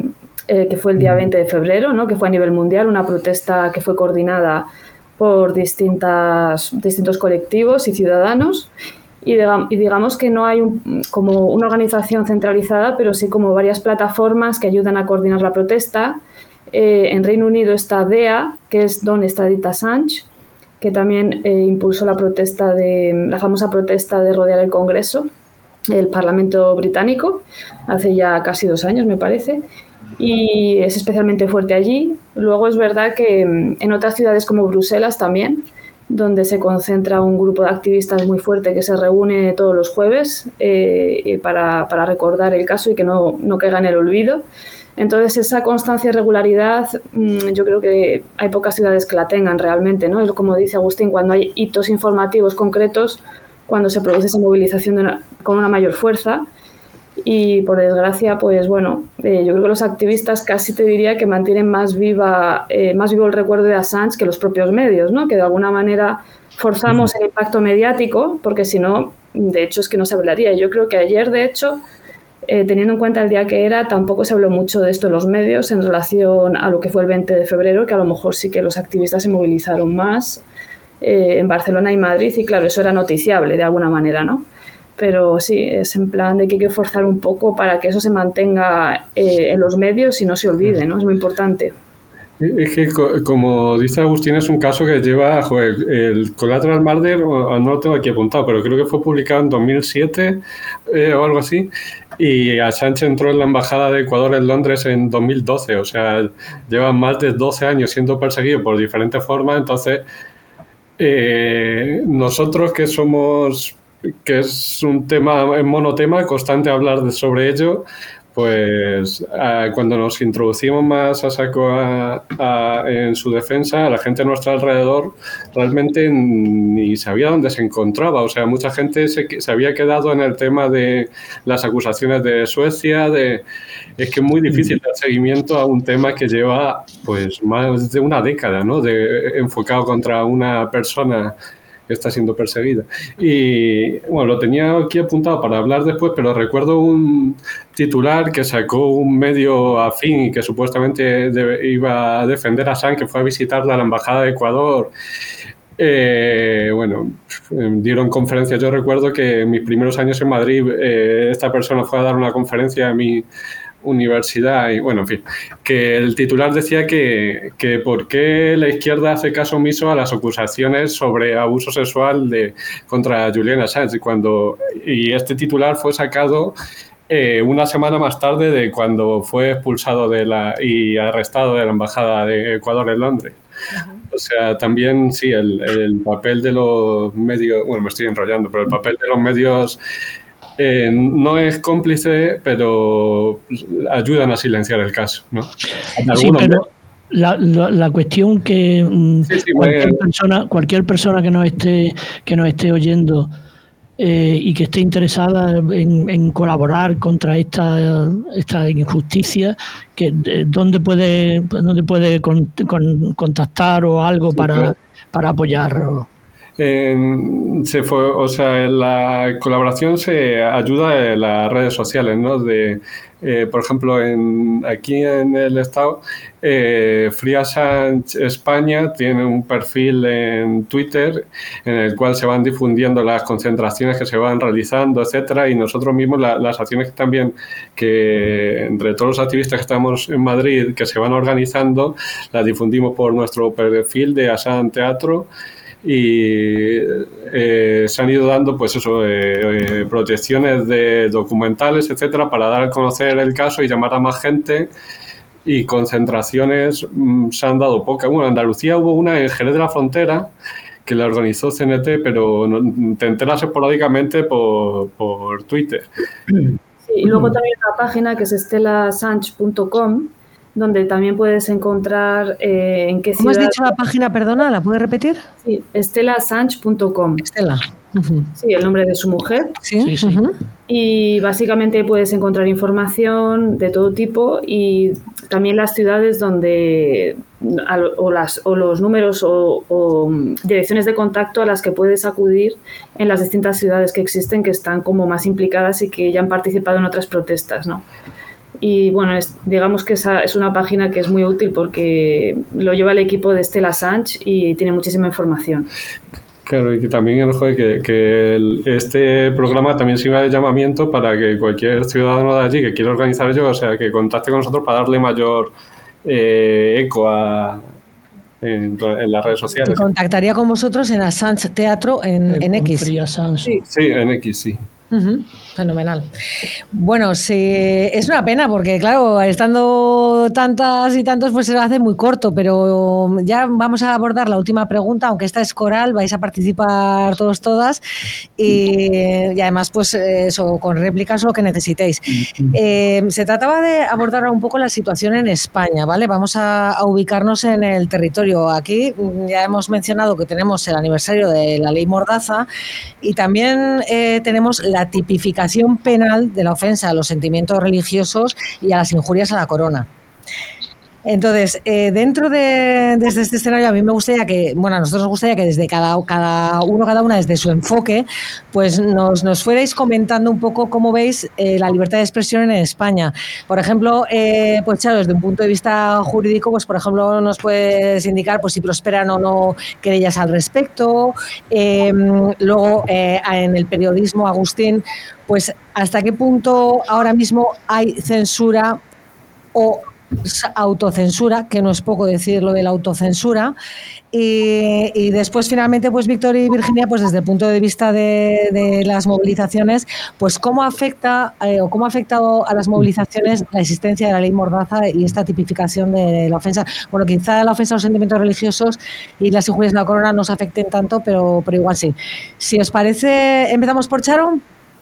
que fue el día 20 de febrero, ¿no? Que fue a nivel mundial, una protesta que fue coordinada por distintos colectivos y ciudadanos. Y digamos que no hay como una organización centralizada, pero sí como varias plataformas que ayudan a coordinar la protesta. En Reino Unido está DEA, que es Don't Extradite Assange, que también impulsó la famosa protesta de rodear el Congreso, el Parlamento británico, hace ya casi 2 años, me parece, y es especialmente fuerte allí. Luego es verdad que en otras ciudades como Bruselas también, donde se concentra un grupo de activistas muy fuerte que se reúne todos los jueves para recordar el caso y que no caiga en el olvido. Entonces, esa constancia y regularidad, yo creo que hay pocas ciudades que la tengan realmente, ¿no? Es como dice Agustín, cuando hay hitos informativos concretos, cuando se produce esa movilización con una mayor fuerza. Y, por desgracia, pues bueno, yo creo que los activistas casi te diría que mantienen más vivo el recuerdo de Assange que los propios medios, ¿no? Que de alguna manera forzamos el impacto mediático, porque si no, de hecho, es que no se hablaría. Yo creo que ayer, de hecho, teniendo en cuenta el día que era, tampoco se habló mucho de esto en los medios en relación a lo que fue el 20 de febrero, que a lo mejor sí que los activistas se movilizaron más en Barcelona y Madrid, y claro, eso era noticiable de alguna manera, ¿no? Pero sí, es en plan de que hay que forzar un poco para que eso se mantenga en los medios y no se olvide, ¿no? Es muy importante. Es que, como dice Agustín, es un caso que lleva, el Collateral Murder, no lo tengo aquí apuntado, pero creo que fue publicado en 2007 o algo así, y Assange entró en la Embajada de Ecuador en Londres en 2012, o sea, lleva más de 12 años siendo perseguido por diferentes formas. Entonces, nosotros que es un tema, en monotema, constante hablar sobre ello, pues cuando nos introducimos más a saco en su defensa, la gente a nuestro alrededor realmente ni sabía dónde se encontraba. O sea, mucha gente se había quedado en el tema de las acusaciones de Suecia. Es que es muy difícil dar seguimiento a un tema que lleva pues más de una década, ¿no? Enfocado contra una persona que está siendo perseguida. Y bueno, lo tenía aquí apuntado para hablar después, pero recuerdo un titular que sacó un medio afín y que supuestamente iba a defender a Assange, que fue a visitarla a la Embajada de Ecuador. Bueno, dieron conferencias. Yo recuerdo que en mis primeros años en Madrid, esta persona fue a dar una conferencia a mi universidad y bueno, en fin, que el titular decía que por qué la izquierda hace caso omiso a las acusaciones sobre abuso sexual contra Julian Assange, y este titular fue sacado una semana más tarde de cuando fue expulsado y arrestado de la Embajada de Ecuador en Londres. O sea, también sí, el papel de los medios, bueno, me estoy enrollando, pero el papel de los medios no es cómplice, pero ayudan a silenciar el caso, ¿no? Sí, pero la cuestión que cualquier persona que nos esté oyendo y que esté interesada en colaborar contra esta injusticia, ¿dónde puede contactar o algo para apoyar? La colaboración se ayuda en las redes sociales, ¿no? Por ejemplo, aquí en el estado, Free Assange España tiene un perfil en Twitter en el cual se van difundiendo las concentraciones que se van realizando, etcétera, y nosotros mismos las acciones también que entre todos los activistas que estamos en Madrid que se van organizando, las difundimos por nuestro perfil de Assange Teatro. Y se han ido dando pues eso, proyecciones de documentales, etcétera, para dar a conocer el caso y llamar a más gente, y concentraciones se han dado pocas. Bueno, en Andalucía hubo una en Jerez de la Frontera que la organizó CNT, pero te enteras esporádicamente por Twitter. Sí, y luego también una página que es estelassange.com, donde también puedes encontrar en qué ciudad... ¿Cómo has dicho la página, perdona? ¿La puedes repetir? Sí, estelassange.com. Estela. Sí, el nombre de su mujer. Sí. Y básicamente puedes encontrar información de todo tipo y también las ciudades donde... o los números o direcciones de contacto a las que puedes acudir en las distintas ciudades que existen, que están como más implicadas y que ya han participado en otras protestas, ¿no? Y bueno, digamos que esa es una página que es muy útil porque lo lleva el equipo de Stella Sanch y tiene muchísima información. Claro, y que también este programa también sirve de llamamiento para que cualquier ciudadano de allí que quiera organizar ello, o sea, que contacte con nosotros para darle mayor eco en las redes sociales. Y contactaría con vosotros en Assange Teatro en X. Sí, en X, sí. Fenomenal. Bueno, sí, es una pena porque, claro, estando tantas y tantos, pues se lo hace muy corto, pero ya vamos a abordar la última pregunta, aunque esta es coral, vais a participar todas y además, pues eso, con réplicas lo que necesitéis. Se trataba de abordar un poco la situación en España, ¿vale? Vamos a ubicarnos en el territorio. Aquí ya hemos mencionado que tenemos el aniversario de la Ley Mordaza y también tenemos la tipificación penal de la ofensa a los sentimientos religiosos y a las injurias a la corona. Entonces, desde este escenario, a mí me gustaría que, bueno, a nosotros nos gustaría que desde cada una desde su enfoque, pues nos fuerais comentando un poco cómo veis la libertad de expresión en España. Por ejemplo, pues claro, desde un punto de vista jurídico, pues por ejemplo, nos puedes indicar pues si prosperan o no querellas al respecto. Luego, en el periodismo, Agustín, pues hasta qué punto ahora mismo hay censura o autocensura, que no es poco decir lo de la autocensura, y después finalmente pues Víctor y Virginia, pues desde el punto de vista de las movilizaciones, pues cómo afecta o cómo ha afectado a las movilizaciones la existencia de la ley Mordaza y esta tipificación de la ofensa. Bueno, quizá la ofensa a los sentimientos religiosos y las injurias de la corona no os afecten tanto, pero igual sí. Si os parece, empezamos por Charo.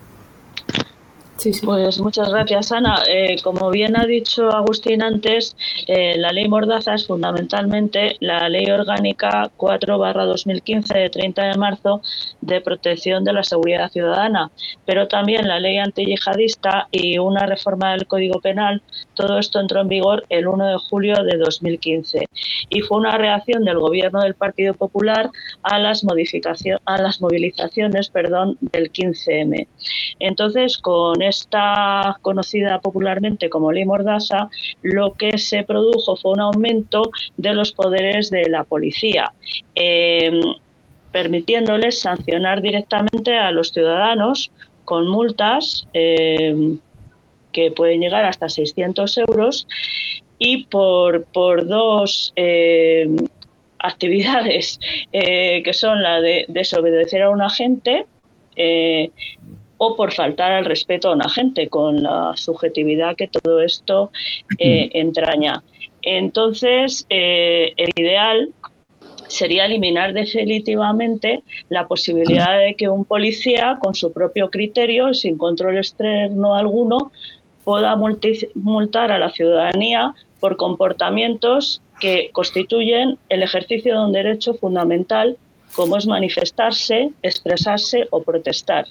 Sí. Pues muchas gracias, Ana. Como bien ha dicho Agustín antes, la ley Mordaza es fundamentalmente la ley orgánica 4/2015 de 30 de marzo de protección de la seguridad ciudadana, pero también la ley antiyihadista y una reforma del Código Penal. Todo esto entró en vigor el 1 de julio de 2015 y fue una reacción del Gobierno del Partido Popular a las movilizaciones del 15M. Entonces, con esta conocida popularmente como Ley Mordaza, lo que se produjo fue un aumento de los poderes de la policía, permitiéndoles sancionar directamente a los ciudadanos con multas que pueden llegar hasta 600 euros y por dos actividades que son la de desobedecer a un agente o por faltar al respeto a un agente, con la subjetividad que todo esto entraña. Entonces, el ideal sería eliminar definitivamente la posibilidad de que un policía, con su propio criterio, sin control externo alguno, pueda multar a la ciudadanía por comportamientos que constituyen el ejercicio de un derecho fundamental, como es manifestarse, expresarse o protestar.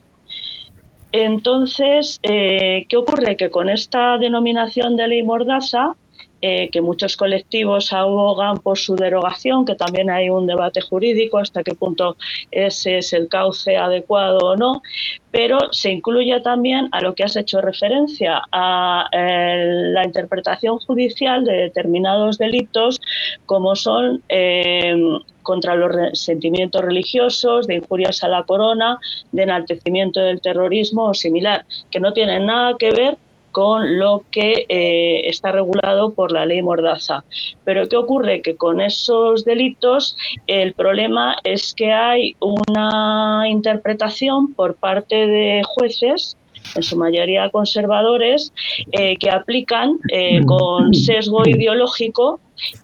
Entonces, ¿qué ocurre? Que con esta denominación de ley Mordaza, que muchos colectivos abogan por su derogación, que también hay un debate jurídico hasta qué punto ese es el cauce adecuado o no, pero se incluye también a lo que has hecho referencia, a la interpretación judicial de determinados delitos, como son contra los sentimientos religiosos, de injurias a la corona, de enaltecimiento del terrorismo o similar, que no tienen nada que ver con lo que está regulado por la ley Mordaza. Pero ¿qué ocurre? Que con esos delitos el problema es que hay una interpretación por parte de jueces, en su mayoría conservadores, que aplican con sesgo ideológico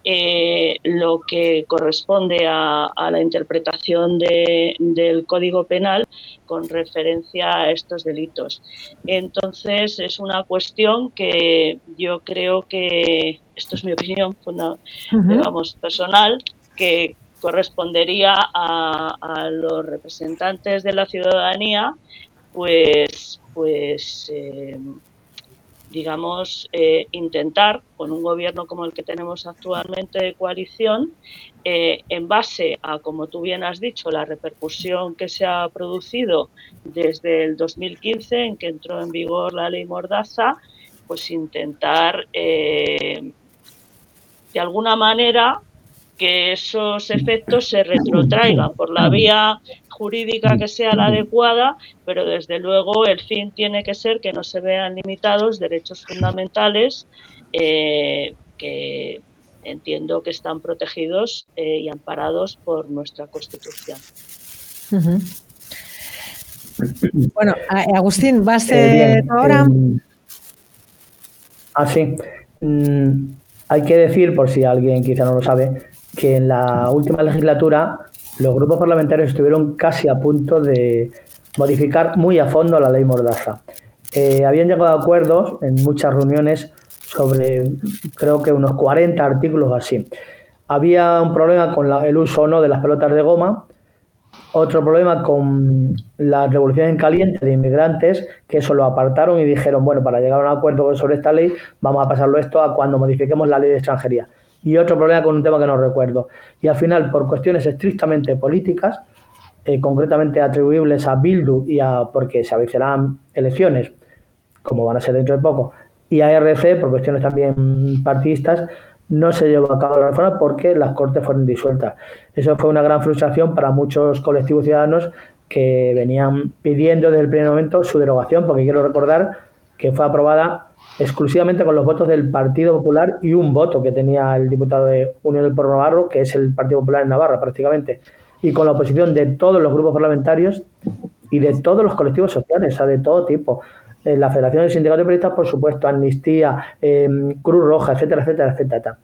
lo que corresponde a la interpretación del Código Penal con referencia a estos delitos. Entonces, es una cuestión que yo creo que, esto es mi opinión, personal, que correspondería a los representantes de la ciudadanía, intentar, con un gobierno como el que tenemos actualmente de coalición, en base a, como tú bien has dicho, la repercusión que se ha producido desde el 2015, en que entró en vigor la ley Mordaza, pues intentar de alguna manera que esos efectos se retrotraigan por la vía jurídica que sea la adecuada, pero desde luego el fin tiene que ser que no se vean limitados derechos fundamentales que entiendo que están protegidos y amparados por nuestra Constitución. Uh-huh. Bueno, Agustín, ¿vas ahora? Sí. Hay que decir, por si alguien quizá no lo sabe, que en la última legislatura los grupos parlamentarios estuvieron casi a punto de modificar muy a fondo la ley Mordaza. Habían llegado a acuerdos en muchas reuniones sobre, creo que unos 40 artículos así. Había un problema con el uso o no de las pelotas de goma, otro problema con la revolución en caliente de inmigrantes, que eso lo apartaron y dijeron, bueno, para llegar a un acuerdo sobre esta ley, vamos a pasarlo esto a cuando modifiquemos la ley de extranjería. Y otro problema con un tema que no recuerdo. Y al final, por cuestiones estrictamente políticas, concretamente atribuibles a Bildu y porque se avicerán elecciones, como van a ser dentro de poco, y a RC, por cuestiones también partidistas, no se llevó a cabo la reforma porque las Cortes fueron disueltas. Eso fue una gran frustración para muchos colectivos ciudadanos que venían pidiendo desde el primer momento su derogación, porque quiero recordar que fue aprobada exclusivamente con los votos del Partido Popular y un voto que tenía el diputado de Unión del Pueblo Navarro, que es el Partido Popular en Navarra prácticamente, y con la oposición de todos los grupos parlamentarios y de todos los colectivos sociales, o sea, de todo tipo. La Federación de Sindicatos de Periodistas, por supuesto, Amnistía, Cruz Roja, etcétera, etcétera, etcétera.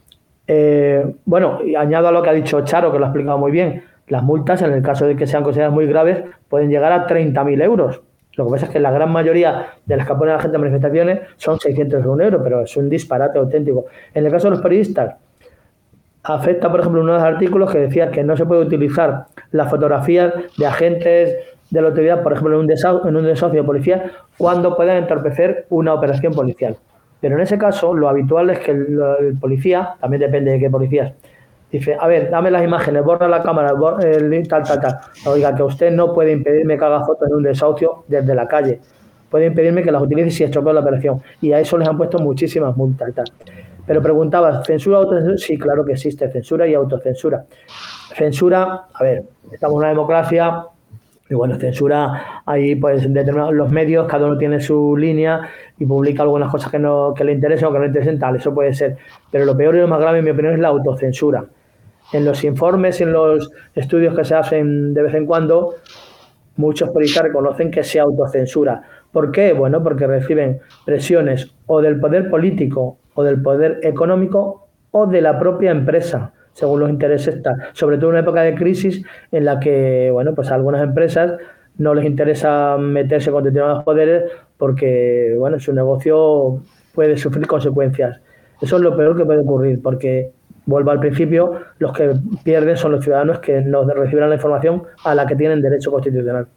Bueno, y añado a lo que ha dicho Charo, que lo ha explicado muy bien, las multas, en el caso de que sean consideradas muy graves, pueden llegar a 30.000 euros. Lo que pasa es que la gran mayoría de las que pone la gente en manifestaciones son 601 euros, pero es un disparate auténtico. En el caso de los periodistas, afecta, por ejemplo, uno de los artículos que decía que no se puede utilizar las fotografías de agentes de la autoridad, por ejemplo, en un desahucio de policía, cuando puedan entorpecer una operación policial. Pero en ese caso, lo habitual es que el policía, también depende de qué policías, dice, a ver, dame las imágenes, borra la cámara, tal. Oiga, que usted no puede impedirme que haga fotos en un desahucio desde la calle. Puede impedirme que las utilice si estropeo la operación. Y a eso les han puesto muchísimas multas. Tal. Pero preguntabas, ¿censura o autocensura? Sí, claro que existe censura y autocensura. Censura, a ver, estamos en una democracia y bueno, censura ahí pues determinados los medios, cada uno tiene su línea y publica algunas cosas que le interesen o que no le interesen, tal, eso puede ser. Pero lo peor y lo más grave, en mi opinión, es la autocensura. En los informes y en los estudios que se hacen de vez en cuando, muchos periodistas reconocen que se autocensura. ¿Por qué? Bueno, porque reciben presiones o del poder político o del poder económico o de la propia empresa, según los intereses, sobre todo en una época de crisis en la que, bueno, pues a algunas empresas no les interesa meterse con determinados poderes porque, bueno, su negocio puede sufrir consecuencias. Eso es lo peor que puede ocurrir, porque, vuelvo al principio, los que pierden son los ciudadanos que no reciben la información a la que tienen derecho constitucional.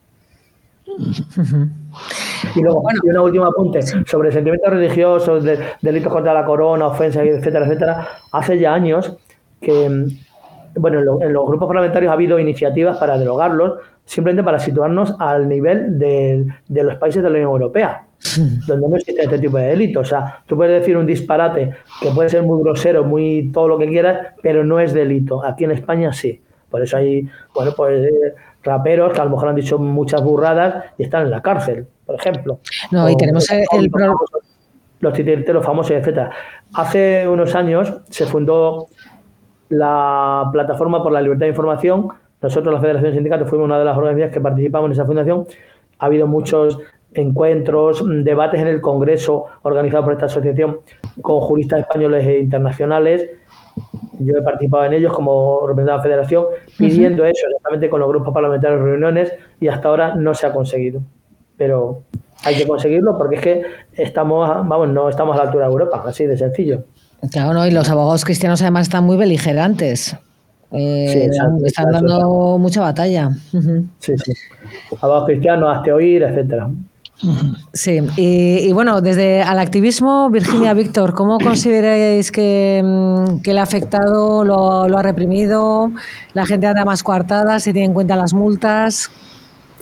Y luego, bueno, y un último apunte sobre sentimientos religiosos, delitos contra la corona, ofensas, etcétera, etcétera. Hace ya años que, bueno, en los grupos parlamentarios ha habido iniciativas para derogarlos, simplemente para situarnos al nivel de los países de la Unión Europea, donde no existe este tipo de delitos. O sea, tú puedes decir un disparate que puede ser muy grosero, muy todo lo que quieras, pero no es delito. Aquí en España sí. Por eso hay, bueno, pues raperos que a lo mejor han dicho muchas burradas y están en la cárcel, por ejemplo. No, y tenemos los titiriteros famosos, etcétera. Hace unos años se fundó la Plataforma por la Libertad de Información. Nosotros, la Federación de Sindicatos, fuimos una de las organizaciones que participamos en esa fundación. Ha habido muchos encuentros, debates en el Congreso organizados por esta asociación con juristas españoles e internacionales. Yo he participado en ellos como representante de la Federación, pidiendo eso exactamente con los grupos parlamentarios en reuniones, y hasta ahora no se ha conseguido. Pero hay que conseguirlo porque es que no estamos a la altura de Europa, así de sencillo. Claro, ¿no? Y los abogados cristianos además están muy beligerantes. Están dando mucha batalla. Sí. Abogados cristianos, hazte oír, etcétera. Sí, y bueno, desde al activismo, Virginia, Víctor, ¿cómo consideráis que le ha afectado, lo ha reprimido? ¿La gente anda más coartada? ¿Se tiene en cuenta las multas?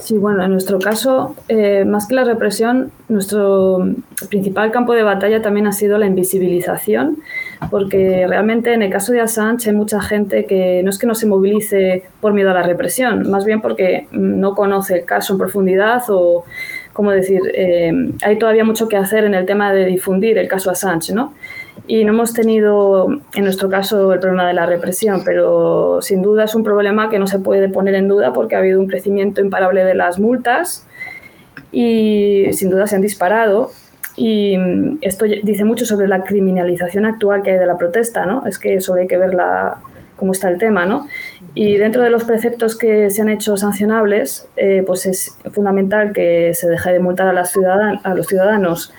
Sí, bueno, en nuestro caso, más que la represión, nuestro principal campo de batalla también ha sido la invisibilización, porque realmente en el caso de Assange hay mucha gente que no es que no se movilice por miedo a la represión, más bien porque no conoce el caso en profundidad o, ¿cómo decir?, hay todavía mucho que hacer en el tema de difundir el caso Assange, ¿no? Y no hemos tenido, en nuestro caso, el problema de la represión, pero sin duda es un problema que no se puede poner en duda porque ha habido un crecimiento imparable de las multas y sin duda se han disparado. Y esto dice mucho sobre la criminalización actual que hay de la protesta, ¿no? Es que solo hay que ver cómo está el tema, ¿no? Y dentro de los preceptos que se han hecho sancionables, pues es fundamental que se deje de multar a los ciudadanos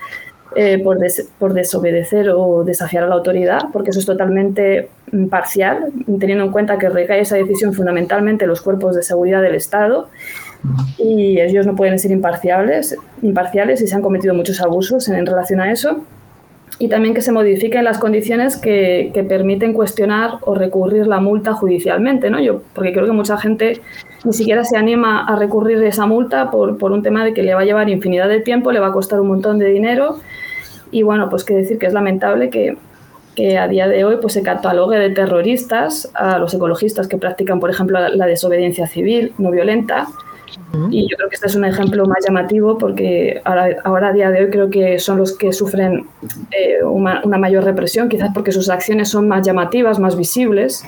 por desobedecer o desafiar a la autoridad, porque eso es totalmente parcial, teniendo en cuenta que recae esa decisión fundamentalmente en los cuerpos de seguridad del Estado y ellos no pueden ser imparciales y se han cometido muchos abusos en relación a eso. Y también que se modifiquen las condiciones que permiten cuestionar o recurrir la multa judicialmente, ¿no? Porque creo que mucha gente ni siquiera se anima a recurrir esa multa por un tema de que le va a llevar infinidad de tiempo, le va a costar un montón de dinero. Y bueno, pues que decir que es lamentable que a día de hoy pues se catalogue de terroristas a los ecologistas que practican, por ejemplo, la desobediencia civil no violenta. Y yo creo que este es un ejemplo más llamativo porque ahora a día de hoy creo que son los que sufren una mayor represión, quizás porque sus acciones son más llamativas, más visibles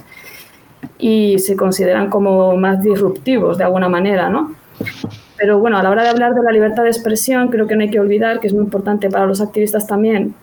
y se consideran como más disruptivos de alguna manera, ¿no? Pero bueno, a la hora de hablar de la libertad de expresión creo que no hay que olvidar, que es muy importante para los activistas también,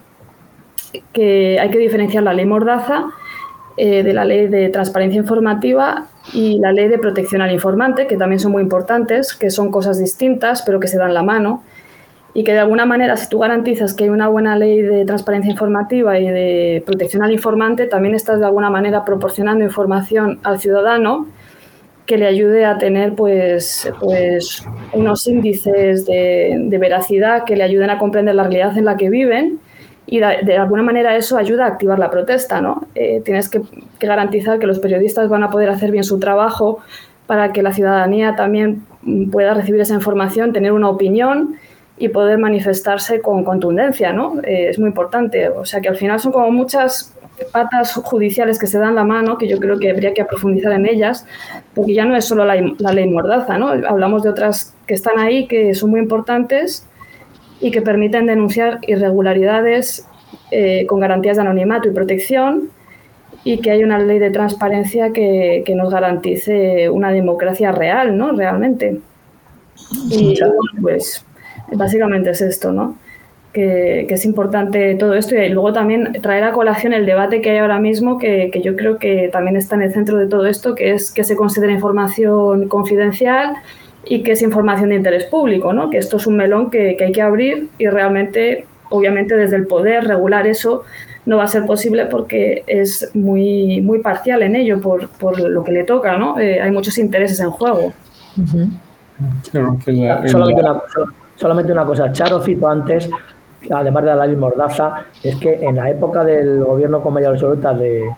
que hay que diferenciar la ley Mordaza de la ley de transparencia informativa y la ley de protección al informante, que también son muy importantes, que son cosas distintas pero que se dan la mano y que de alguna manera si tú garantizas que hay una buena ley de transparencia informativa y de protección al informante, también estás de alguna manera proporcionando información al ciudadano que le ayude a tener pues unos índices de veracidad que le ayuden a comprender la realidad en la que viven. Y de alguna manera eso ayuda a activar la protesta, ¿no? Tienes que garantizar que los periodistas van a poder hacer bien su trabajo para que la ciudadanía también pueda recibir esa información, tener una opinión y poder manifestarse con contundencia, ¿no? Es muy importante. O sea que al final son como muchas patas judiciales que se dan la mano, que yo creo que habría que profundizar en ellas, porque ya no es solo la ley Mordaza, ¿no? Hablamos de otras que están ahí, que son muy importantes y que permiten denunciar irregularidades con garantías de anonimato y protección y que hay una ley de transparencia que nos garantice una democracia real, ¿no? Realmente. Y pues básicamente es esto, ¿no? Que es importante todo esto y luego también traer a colación el debate que hay ahora mismo, que yo creo que también está en el centro de todo esto, que es que se considera información confidencial y que es información de interés público, ¿no? Que esto es un melón que hay que abrir y realmente, obviamente, desde el poder regular eso no va a ser posible porque es muy, muy parcial en ello por lo que le toca, ¿no? Hay muchos intereses en juego. Solamente una cosa, Charo citó antes, además de la ley Mordaza, es que en la época del gobierno con mayoría absoluta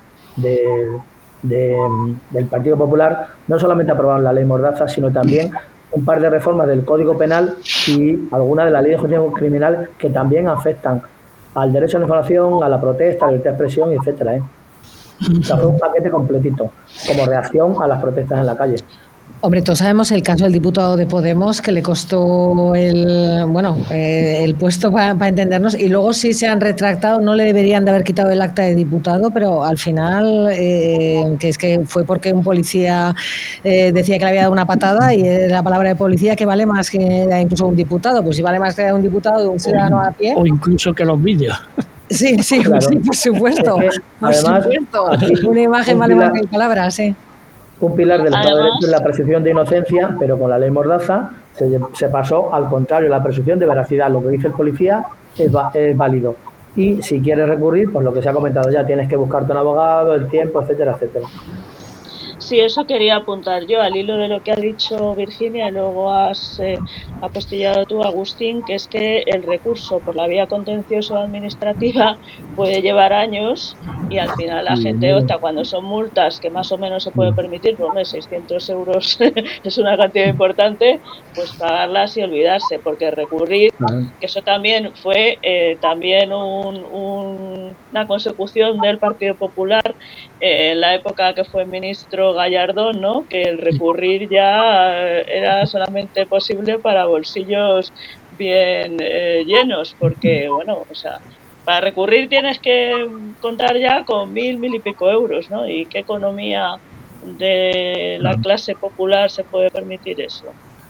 del Partido Popular, no solamente aprobaron la ley Mordaza, sino también un par de reformas del Código Penal y alguna de la ley de justicia criminal que también afectan al derecho a la información, a la protesta, a la libertad de expresión, etcétera. O sea, fue un paquete completito, como reacción a las protestas en la calle. Hombre, todos sabemos el caso del diputado de Podemos que le costó el puesto para entendernos y luego sí se han retractado, no le deberían de haber quitado el acta de diputado, pero al final que es que fue porque un policía decía que le había dado una patada y la palabra de policía que vale más que incluso un diputado, pues si vale más que un diputado de un ciudadano a pie. O incluso que los vídeos. Sí, claro. Sí, por supuesto. Es que, además, una imagen vale más que palabras, sí. Un pilar del Estado de Derecho es la presunción de inocencia, pero con la ley Mordaza se pasó al contrario, la presunción de veracidad. Lo que dice el policía es válido. Y si quieres recurrir, pues lo que se ha comentado ya, tienes que buscarte un abogado, el tiempo, etcétera, etcétera. Sí, eso quería apuntar yo, al hilo de lo que ha dicho Virginia y luego has apostillado tú, Agustín, que es que el recurso por la vía contencioso administrativa puede llevar años y al final la gente opta, cuando son multas que más o menos se puede permitir, por mes 600 euros es una cantidad importante, pues pagarlas y olvidarse, porque recurrir, que eso también fue también una consecución del Partido Popular en la época que fue ministro Gallardón, ¿no? Que el recurrir ya era solamente posible para bolsillos bien llenos, porque, bueno, o sea, para recurrir tienes que contar ya con 1.000 y pico euros, ¿no? ¿Y qué economía de la clase popular se puede permitir eso?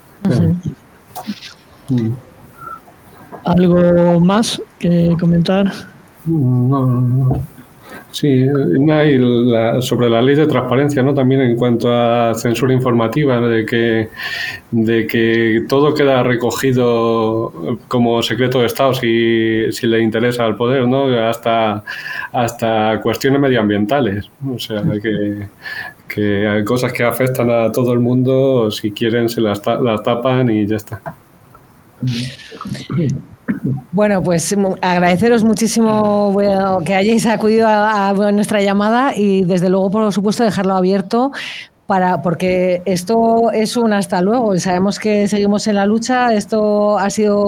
¿Algo más que comentar? No. Sí, sobre la ley de transparencia, ¿no? También en cuanto a censura informativa, ¿no? de que todo queda recogido como secreto de Estado si le interesa al poder, ¿no? Hasta cuestiones medioambientales. O sea, que hay cosas que afectan a todo el mundo, si quieren se las tapan y ya está. Bueno, pues agradeceros muchísimo que hayáis acudido a nuestra llamada y desde luego, por supuesto, dejarlo abierto porque esto es un hasta luego. Sabemos que seguimos en la lucha, esto ha sido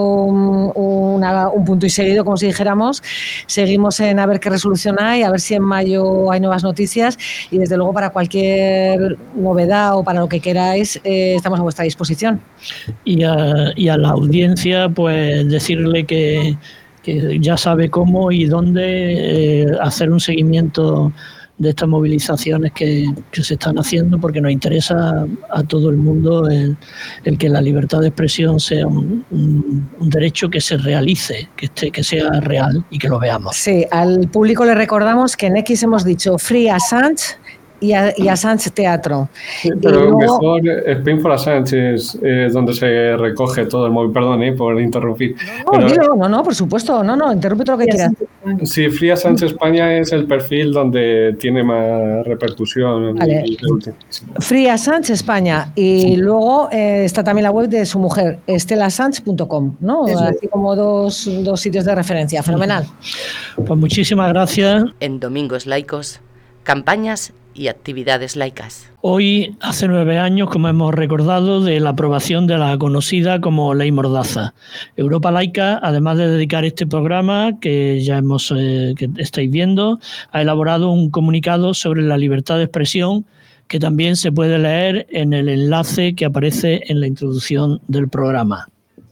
un punto y seguido, como si dijéramos. Seguimos en a ver qué resolución hay, a ver si en mayo hay nuevas noticias y desde luego para cualquier novedad o para lo que queráis estamos a vuestra disposición. Y a la audiencia pues decirle que ya sabe cómo y dónde hacer un seguimiento de estas movilizaciones que se están haciendo, porque nos interesa a todo el mundo el que la libertad de expresión sea un derecho que se realice, que sea real y que lo veamos. Sí, al público le recordamos que en X hemos dicho Free Assange y Assange Teatro. Sí, pero luego, mejor Spain for Assange es donde se recoge todo el móvil. Perdón por interrumpir. No, por supuesto. No, interrumpe todo lo que quieras. Sí, Free Assange España es el perfil donde tiene más repercusión. Vale. Free Assange España. Y luego está también la web de su mujer, estelassange.com, ¿no? Así como dos sitios de referencia. Fenomenal. Pues muchísimas gracias. En Domingos Laicos, campañas y actividades laicas. Hoy, hace 9 años, como hemos recordado, de la aprobación de la conocida como Ley Mordaza. Europa Laica, además de dedicar este programa, que ya que estáis viendo, ha elaborado un comunicado sobre la libertad de expresión que también se puede leer en el enlace que aparece en la introducción del programa.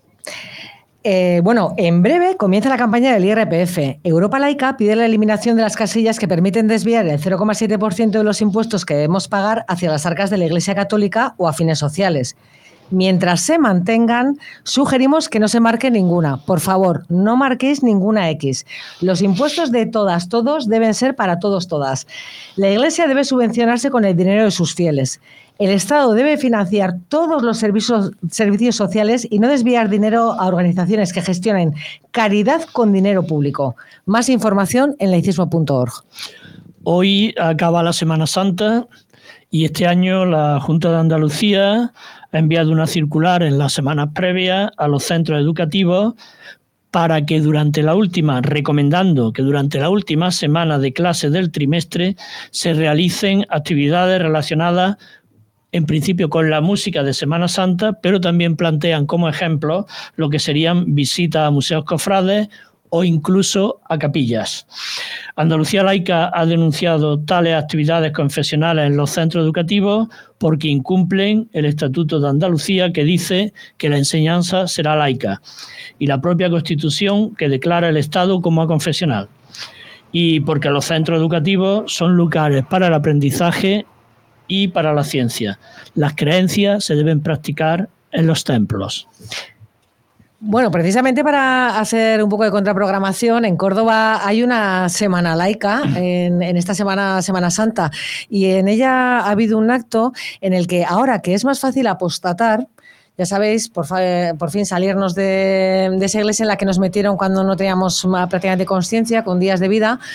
Bueno, en breve comienza la campaña del IRPF. Europa Laica pide la eliminación de las casillas que permiten desviar el 0,7% de los impuestos que debemos pagar hacia las arcas de la Iglesia Católica o a fines sociales. Mientras se mantengan, sugerimos que no se marque ninguna. Por favor, no marquéis ninguna X. Los impuestos de todas, todos deben ser para todos, todas. La Iglesia debe subvencionarse con el dinero de sus fieles. El Estado debe financiar todos los servicios sociales y no desviar dinero a organizaciones que gestionen caridad con dinero público. Más información en laicismo.org. Hoy acaba la Semana Santa y este año la Junta de Andalucía ha enviado una circular en las semanas previas a los centros educativos para que recomendando que durante la última semana de clase del trimestre se realicen actividades relacionadas en principio con la música de Semana Santa, pero también plantean como ejemplo lo que serían visitas a museos cofrades o incluso a capillas. Andalucía Laica ha denunciado tales actividades confesionales en los centros educativos porque incumplen el Estatuto de Andalucía, que dice que la enseñanza será laica, y la propia Constitución, que declara el Estado como aconfesional, y porque los centros educativos son lugares para el aprendizaje y para la ciencia. Las creencias se deben practicar en los templos. Bueno, precisamente para hacer un poco de contraprogramación, en Córdoba hay una semana laica, en esta Semana Santa, y en ella ha habido un acto en el que ahora que es más fácil apostatar, ya sabéis, por fin salirnos de esa iglesia en la que nos metieron cuando no teníamos prácticamente conciencia, con días de vida,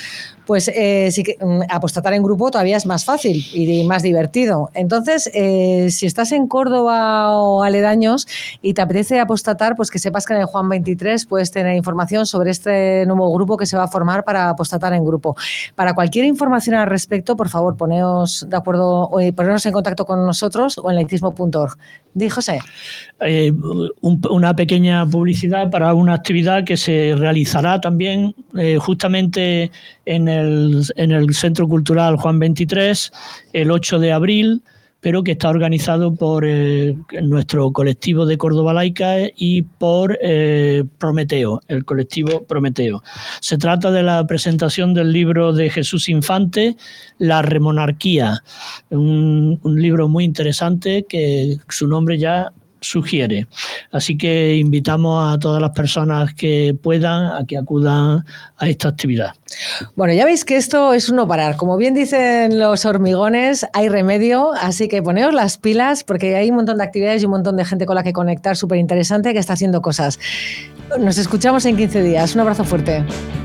pues sí que apostatar en grupo todavía es más fácil y más divertido. Entonces, si estás en Córdoba o aledaños y te apetece apostatar, pues que sepas que en el Juan 23 puedes tener información sobre este nuevo grupo que se va a formar para apostatar en grupo. Para cualquier información al respecto, por favor, poneos de acuerdo, poneros en contacto con nosotros o en laicismo.org. Di, José. Una pequeña publicidad para una actividad que se realizará también justamente en el Centro Cultural Juan 23 el 8 de abril, pero que está organizado por nuestro colectivo de Córdoba Laica y por Prometeo, el colectivo Prometeo. Se trata de la presentación del libro de Jesús Infante, La Remonarquía, un libro muy interesante que su nombre ya sugiere. Así que invitamos a todas las personas que puedan a que acudan a esta actividad. Bueno, ya veis que esto es un no parar. Como bien dicen los hormigones, hay remedio, así que poneos las pilas porque hay un montón de actividades y un montón de gente con la que conectar súper interesante que está haciendo cosas. Nos escuchamos en 15 días. Un abrazo fuerte.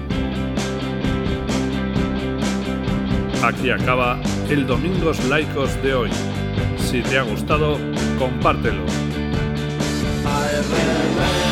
Aquí acaba el Domingos Laicos de hoy. Si te ha gustado, compártelo. I remember